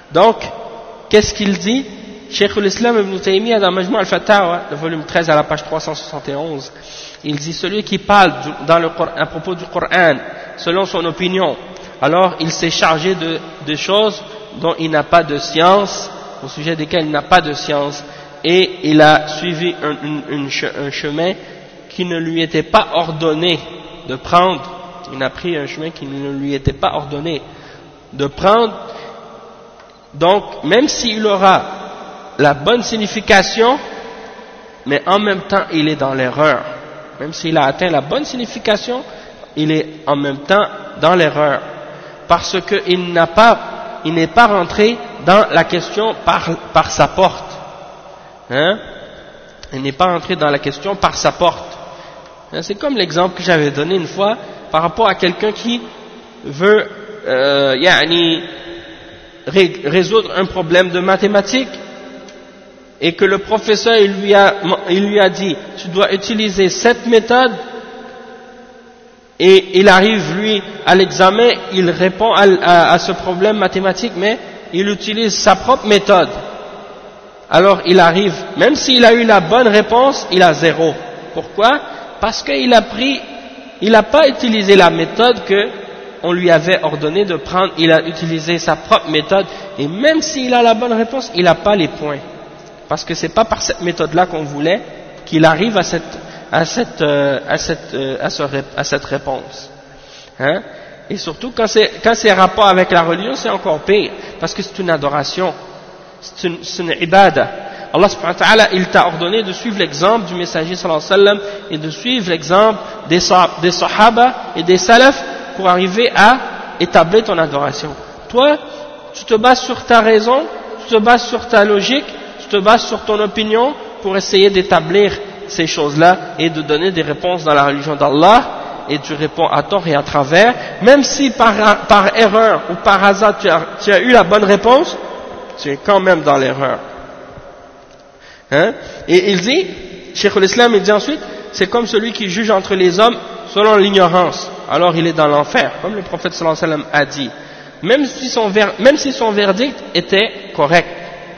Donc, qu'est-ce qu'il dit? Cheikh al-Islam ibn Taymiyyah dans Majmou' al-Fatawa, le volume 13 à la page 371, il dit celui qui parle à propos du Coran selon son opinion, alors il s'est chargé de choses dont il n'a pas de science, au sujet desquelles il n'a pas de science, et il a suivi un chemin qui ne lui était pas ordonné de prendre. Il a pris un chemin qui ne lui était pas ordonné de prendre. Donc, même s'il aura la bonne signification, mais en même temps il est dans l'erreur. Même s'il a atteint la bonne signification, il est en même temps dans l'erreur. Parce qu'il n'est pas rentré dans la question par sa porte. Hein? Il n'est pas rentré dans la question par sa porte. Hein? C'est comme l'exemple que j'avais donné une fois par rapport à quelqu'un qui veut résoudre un problème de mathématiques et que le professeur il lui a dit tu dois utiliser cette méthode, et il arrive lui à l'examen, il répond à ce problème mathématique mais il utilise sa propre méthode. Alors il arrive, même s'il a eu la bonne réponse, il a 0. Pourquoi? Parce qu'il n'a pas utilisé la méthode que on lui avait ordonné de prendre, il a utilisé sa propre méthode, et même s'il a la bonne réponse, il n'a pas les points. Parce que c'est pas par cette méthode-là qu'on voulait qu'il arrive à cette réponse. Hein? Et surtout quand c'est rapport avec la religion, c'est encore pire, parce que c'est une adoration, c'est une ibada. Allah subhanahu wa ta'ala, il t'a ordonné de suivre l'exemple du messager sallallahu alayhi wa sallam et de suivre l'exemple des sahaba et des salafs pour arriver à établir ton adoration. Toi, tu te bases sur ta raison, tu te bases sur ta logique, tu te bases sur ton opinion pour essayer d'établir ces choses-là et de donner des réponses dans la religion d'Allah, et tu réponds à tort et à travers, même si par erreur ou par hasard tu as eu la bonne réponse, tu es quand même dans l'erreur. Hein? Et il dit, Cheikh al-Islam, il dit ensuite, c'est comme celui qui juge entre les hommes selon l'ignorance, alors il est dans l'enfer, comme le prophète sallallahu alayhi wa sallam a dit, même si son verdict était correct.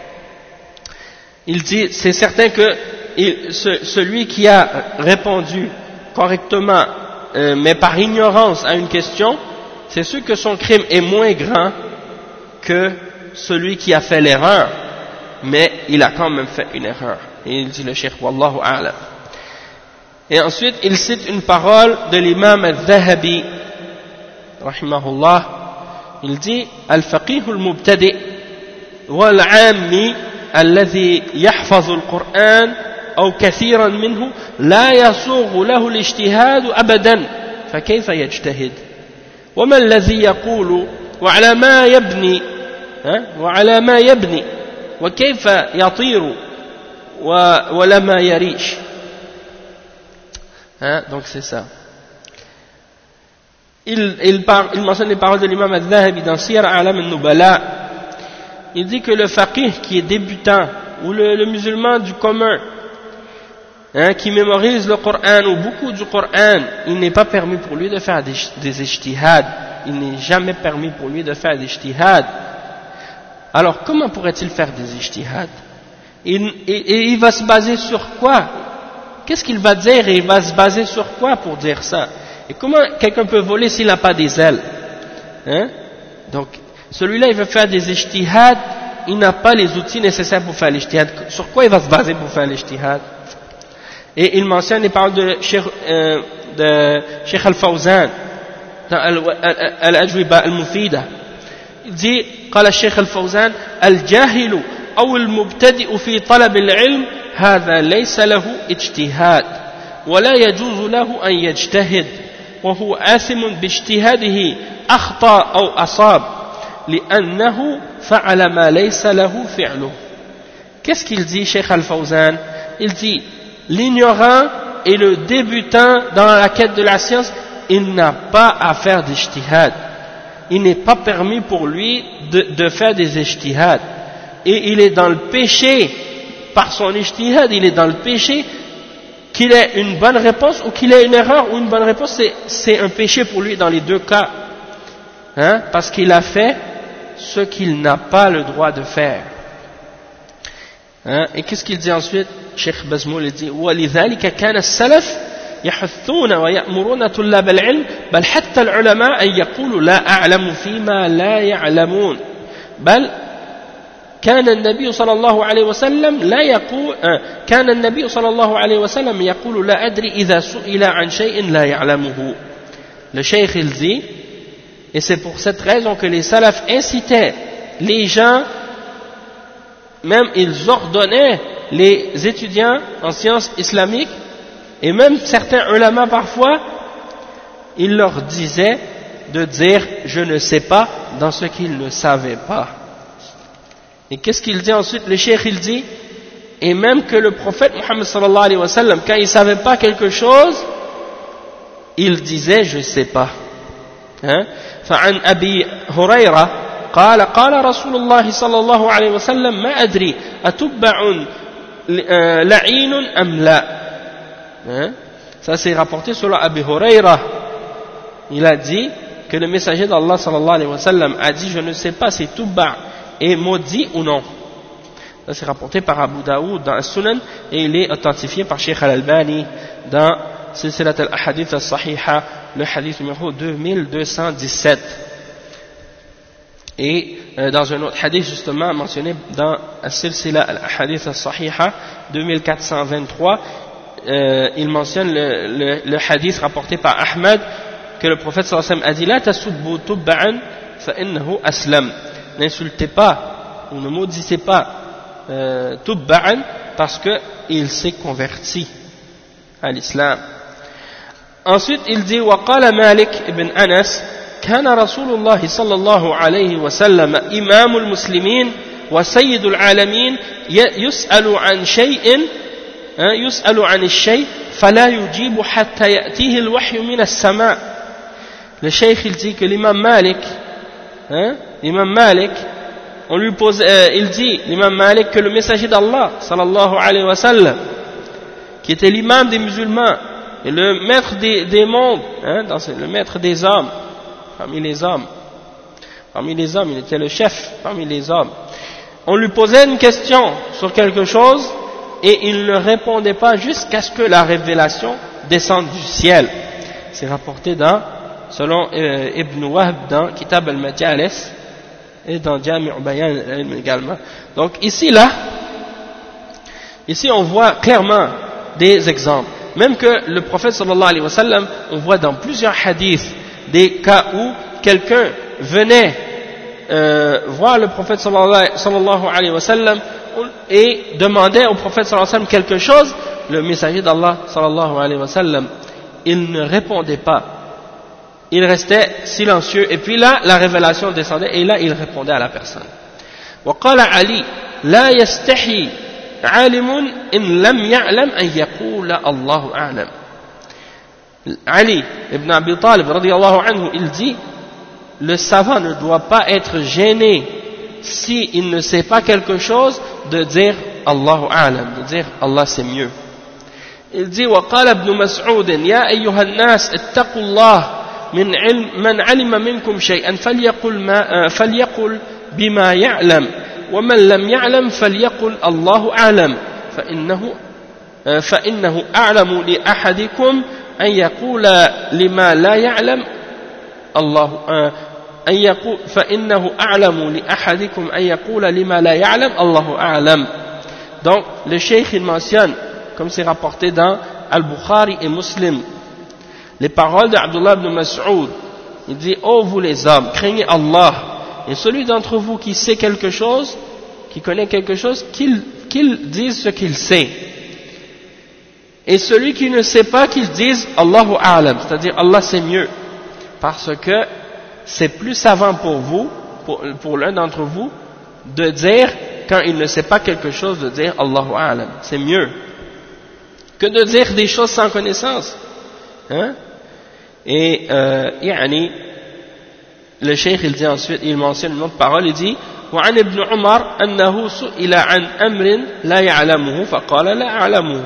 Il dit, c'est certain que celui qui a répondu correctement, mais par ignorance à une question, c'est sûr que son crime est moins grand que celui qui a fait l'erreur, mais il a quand même fait une erreur. Et il dit le cheikh, Wallahu a'lam. Et ensuite, il cite une parole de l'imam al-Dhahabi, rahimahullah. Il dit, Al-faqih al-mubtadi wal-'ammi alladhi yahfazu al-Qur'an أو كثيرا منه لا يسوغ له الاجتهاد أبدا فكيف يجتهد وما الذي يقول وعلى ما يبني وكيف يطير ولما يريش. Donc c'est ça. Il mentionne les paroles de l'imam al-Dhahabi dans Siyar A'lam al-Nubala. Il dit que le faqih qui est débutant ou le musulman du commun, qui mémorise le Coran ou beaucoup du Coran, il n'est pas permis pour lui de faire des ijtihad. Il n'est jamais permis pour lui de faire des ijtihad. Alors comment pourrait-il faire des ijtihad? Et il va se baser sur quoi? Qu'est-ce qu'il va dire et il va se baser sur quoi pour dire ça? Et comment quelqu'un peut voler s'il n'a pas des ailes? Donc celui-là il veut faire des ijtihad, il n'a pas les outils nécessaires pour faire l'ijtihad. Sur quoi il va se baser pour faire l'ijtihad? Et il mentionne les paroles de Cheikh al-Fawzan dans Al-Ajwiba al-Mufida. Il dit, قال الشيخ الفوزان الجاهل أو المبتدئ في طلب العلم هذا ليس له اجتهاد ولا يجوز له أن يجتهد وهو آثم باجتهاده أخطأ أو أصاب لأنه فعل ما ليس له فعله. Qu'est-ce qu'il dit, Cheikh al-Fawzan? Il dit, l'ignorant et le débutant dans la quête de la science, il n'a pas à faire d'ijtihad. Il n'est pas permis pour lui de faire des ijtihad. Et il est dans le péché, par son ijtihad, il est dans le péché, qu'il ait une bonne réponse ou qu'il ait une erreur ou une bonne réponse, c'est un péché pour lui dans les deux cas. Parce qu'il a fait ce qu'il n'a pas le droit de faire. Hein? Et qu'est-ce qu'il dit ensuite? Cheikh Bazmoul il dit وَلِذَلِكَ كَانَ السَّلَفُ يحثون ويأمرون طلاب العلم بل حتى العلماء أن يقولوا لا أعلم فيما لا يعلمون بل كان النبي صلى الله عليه وسلم يقول لا أدري إذا سئل عن شيء لا يعلمه. Le cheikh il dit, et c'est pour cette raison que les salafs incitaient les gens, même ils ordonnaient les étudiants en sciences islamiques, et même certains ulama parfois, ils leur disaient de dire je ne sais pas dans ce qu'ils ne savaient pas. Et qu'est-ce qu'il dit ensuite? Le cheikh il dit, et même que le prophète Muhammad sallallahu alayhi wa sallam, quand il ne savait pas quelque chose, il disait je ne sais pas. فعن أبي هريرة قال قال رسول الله صلى الله عليه وسلم ما أدري أتبع لعين أم لا. Ça c'est rapporté sur Abu Hurayra. Il a dit que le messager d'Allah sallallahu alayhi wa sallam a dit je ne sais pas si Tubba est maudit ou non. Ça c'est rapporté par Abu Daoud dans As-Sunan et il est authentifié par Sheikh Al-Albani dans Silsilat al-Ahadith al-Sahiha, le hadith numéro 2217. Et dans un autre hadith justement mentionné dans Silsilat al-Ahadith al-Sahiha 2423, il mentionne le hadith rapporté par Ahmad que le prophète sallallahu alayhi wa sallam a dit la tasubbu tubba'an fa innahu aslam. N'insultez pas ou ne maudissez pas tubba'an parce qu'il s'est converti à l'islam. Ensuite il dit وقال مالك ابن أنس كان رسول الله صلى الله عليه وسلم إمام المسلمين وسيد العالمين يسأل عن الشيء فلا يجيب حتى يأتيه الوحي من السماء. Le cheikh il dit que l'imam Malik, on lui pose, il dit l'imam Malik que le messager d'Allah sallallahu alayhi wa sallam, qui était l'imam des musulmans et le maître des mondes, le maître des hommes, parmi les hommes, il était le chef parmi les hommes. On lui posait une question sur quelque chose et il ne répondait pas jusqu'à ce que la révélation descende du ciel. C'est rapporté selon Ibn Wahb dans Kitab al-Majalis et dans Jami' Bayan al-Ilm également. Donc ici on voit clairement des exemples. Même que le prophète sallallahu alayhi wa sallam, on voit dans plusieurs hadiths des cas où quelqu'un venait voir le prophète sallallahu alayhi wa sallam et demandait au prophète sallallahu alayhi wa sallam quelque chose. Le messager d'Allah sallallahu alayhi wa sallam, il ne répondait pas, il restait silencieux, et puis là la révélation descendait et là il répondait à la personne. وقال علي لا يستحي عالم إن لم يعلم أن يقول الله أعلم. Ali ibn Abi Talib radiyallahu anhu, il dit le savant ne doit pas être gêné s'il ne sait pas quelque chose de dire Allahu a'lam, de dire Allah c'est mieux. Il dit وقال ابن مسعود يا أيها الناس اتقوا الله من علم منكم شيئا فليقل بما يعلم ومن لم يعلم فليقل الله أعلم فإنه أعلم لأحدكم أن يقول لما لا يعلم فإنه أعلم لأحدكم أن يقول لما لا يعلم الله أعلم. Donc le cheikh il mentionne, comme c'est rapporté dans Al-Bukhari et Muslim, les paroles d'Abdullah ibn Mas'ud. Il dit ô vous les hommes, craignez Allah, et celui d'entre vous qui sait quelque chose, qui connaît quelque chose, qu'il dise ce qu'il sait, et celui qui ne sait pas, qu'il dise Allahu A'lam, c'est-à-dire Allah c'est mieux, parce que c'est plus savant pour vous, pour l'un d'entre vous, de dire quand il ne sait pas quelque chose, de dire Allahu A'lam, c'est mieux que de dire des choses sans connaissance. Et le cheikh il dit ensuite, il mentionne une autre parole, il dit وعن ابن عمر أنه سئل عن أمر لا يعلمه فقال لا أعلمه.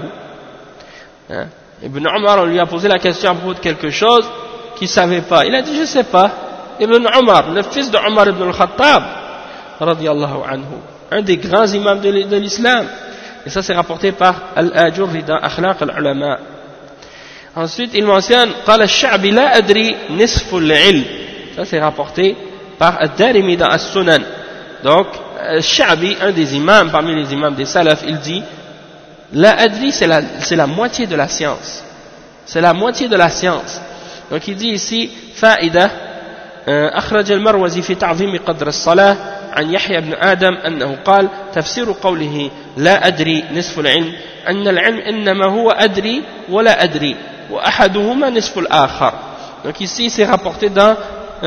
Ibn Umar, on lui a posé la question à propos de quelque chose qu'il ne savait pas, il a dit je ne sais pas. Ibn Umar, le fils de Omar ibn al-Khattab radiyallahu anhu, un des grands imams de l'islam. Et ça c'est rapporté par Al-Ajurri dans Akhlaq al-Ulama. Ensuite il mentionne قال الشعبي لا أدري نصف العلم. Ça c'est rapporté par Ad-Darimi dans As-Sunan. Donc Al-Sha'bi, un des imams parmi les imams des salaf, il dit la adri c'est la moitié de la science. C'est la moitié de la science. Donc il dit ici فائدة أخرج المروزي في تعظيم قدر الصلاة عن يحيى بن آدم أنه قال تفسير قوله لا أدري نصف العلم أن العلم إنما هو أدري ولا أدري وأحدهما نصف الآخر. Donc ici c'est rapporté dans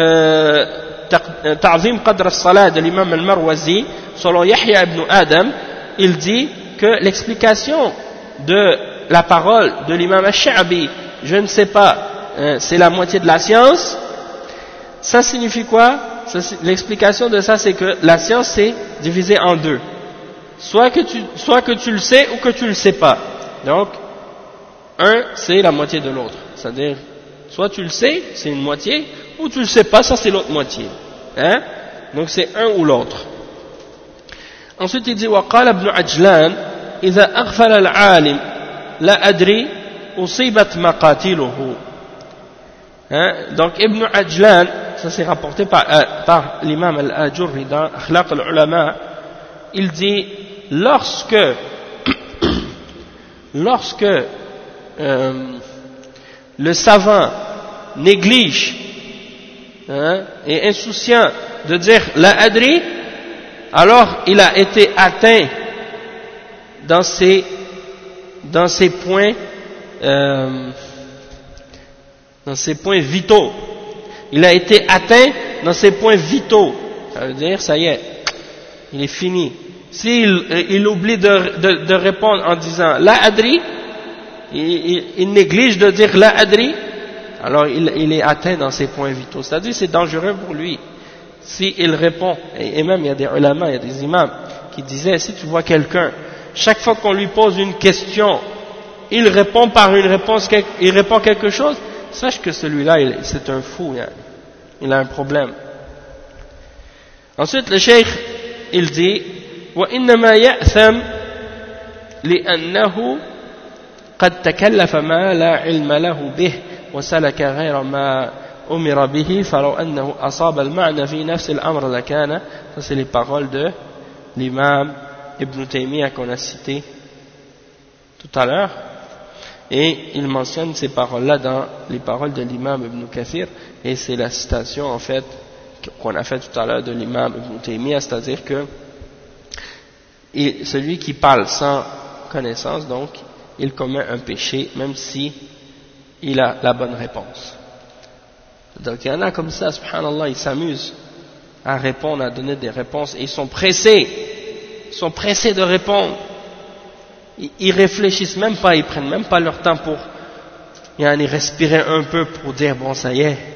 تعظيم قدر الصلاة de l'imam al-Marwazi selon Yahya ibn Adam. Il dit que l'explication de la parole de l'imam al-Sha'bi, je ne sais pas, c'est la moitié de la science. Ça signifie quoi? L'explication de ça, c'est que la science c'est divisée en deux. Soit que tu le sais ou que tu le sais pas. Donc, un, c'est la moitié de l'autre. C'est-à-dire, soit tu le sais, c'est une moitié, ou tu le sais pas, ça c'est l'autre moitié. Hein? Donc c'est un ou l'autre. Ensuite il dit وقال ابن عجلان إذا أغفل العالم لا أدري أصيبت مقاتله. Donc Ibn Ajlan, ça c'est rapporté par l'imam Al-Ajurri dans Akhlaq al-Ulama, il dit lorsque le savant néglige et insouciant de dire la adri, alors il a été atteint dans ses points vitaux. Il a été atteint dans ses points vitaux. Ça veut dire, ça y est, il est fini. S'il oublie de répondre en disant la adri, il néglige de dire la adri, alors il est atteint dans ses points vitaux. C'est-à-dire c'est dangereux pour lui. S'il répond, et même il y a des ulama, il y a des imams qui disaient, si tu vois quelqu'un, chaque fois qu'on lui pose une question, il répond par une réponse, il répond quelque chose, sache que celui-là, c'est un fou, il a un problème. Ensuite, le cheikh, il dit, وَإِنَّمَا يَأْثَمْ لِأَنَّهُ قَدْ تَكَلَّفَ مَا لَا عِلْمَ لَهُ بِهِ وَسَلَكَ غَيْرَ مَا أُمِرَ بِهِ فَلَوْ أَنَّهُ أَصَابَ الْمَعْنَ فِي نَفْسِ الْأَمْرِ لَكَانَ. Ça c'est les paroles de l'imam Ibn Taymiyyah qu'on a cité tout à l'heure, et il mentionne ces paroles-là dans les paroles de l'imam Ibn Kathir, et c'est la citation en fait qu'on a fait tout à l'heure de l'imam Ibn Taymiyyah, c'est-à-dire que celui qui parle sans connaissance, donc il commet un péché même si il a la bonne réponse. Donc il y en a comme ça, subhanallah, ils s'amusent à répondre, à donner des réponses, et ils sont pressés de répondre. Ils réfléchissent même pas, ils prennent même pas leur temps pour respirer un peu pour dire bon ça y est,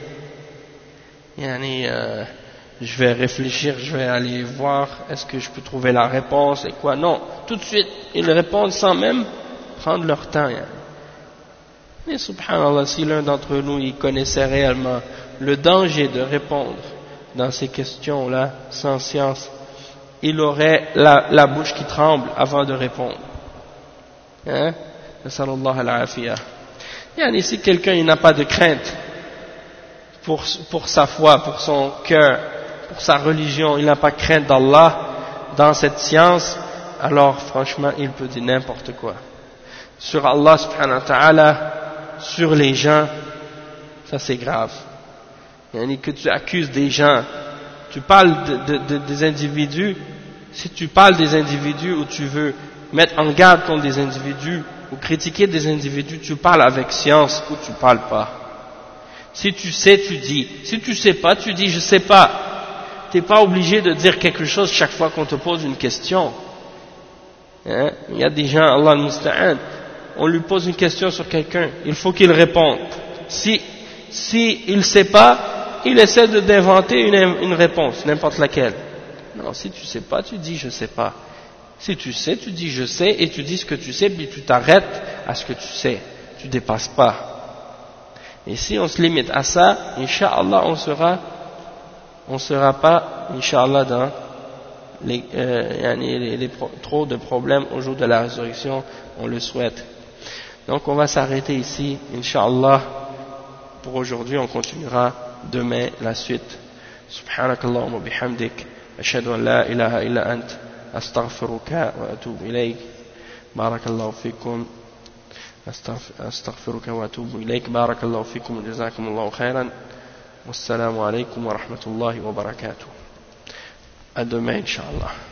je vais réfléchir, je vais aller voir est-ce que je peux trouver la réponse et quoi. Non, tout de suite ils répondent sans même prendre leur temps. Mais subhanallah, si l'un d'entre nous il connaissait réellement le danger de répondre dans ces questions-là sans science, il aurait la bouche qui tremble avant de répondre. Nasallallahu al-afiyah. Si quelqu'un il n'a pas de crainte pour sa foi, pour son cœur, pour sa religion, il n'a pas crainte d'Allah dans cette science, alors franchement il peut dire n'importe quoi sur Allah subhanahu wa ta'ala, sur les gens. Ça c'est grave. Que tu accuses des gens, tu parles des individus. Si tu parles des individus ou tu veux mettre en garde contre des individus ou critiquer des individus, tu parles avec science ou tu parles pas. Si tu sais, tu dis. Si tu sais pas, tu dis je sais pas. Tu n'es pas obligé de dire quelque chose chaque fois qu'on te pose une question. Il y a des gens, Allah al-Musta'an, on lui pose une question sur quelqu'un, il faut qu'il réponde. Si il ne sait pas, il essaie d'inventer une réponse, n'importe laquelle. Non, si tu sais pas, tu dis je sais pas. Si tu sais, tu dis je sais, et tu dis ce que tu sais, puis tu t'arrêtes à ce que tu sais. Tu dépasses pas. Et si on se limite à ça, Inch'Allah, on sera pas, Inch'Allah, trop de problèmes au jour de la résurrection, on le souhaite. Donc on va s'arrêter ici, Inch'Allah. Pour aujourd'hui, on continuera demain la suite. Subhanakallahumma bihamdik, ashhadu an la ilaha illa ant, astaghfiruka wa atubu ilayk. Barakallahu fikum. أستغفرك وأتوب إليك بارك الله فيكم وجزاكم الله خيرا والسلام عليكم ورحمة الله وبركاته. À demain, Inch'Allah.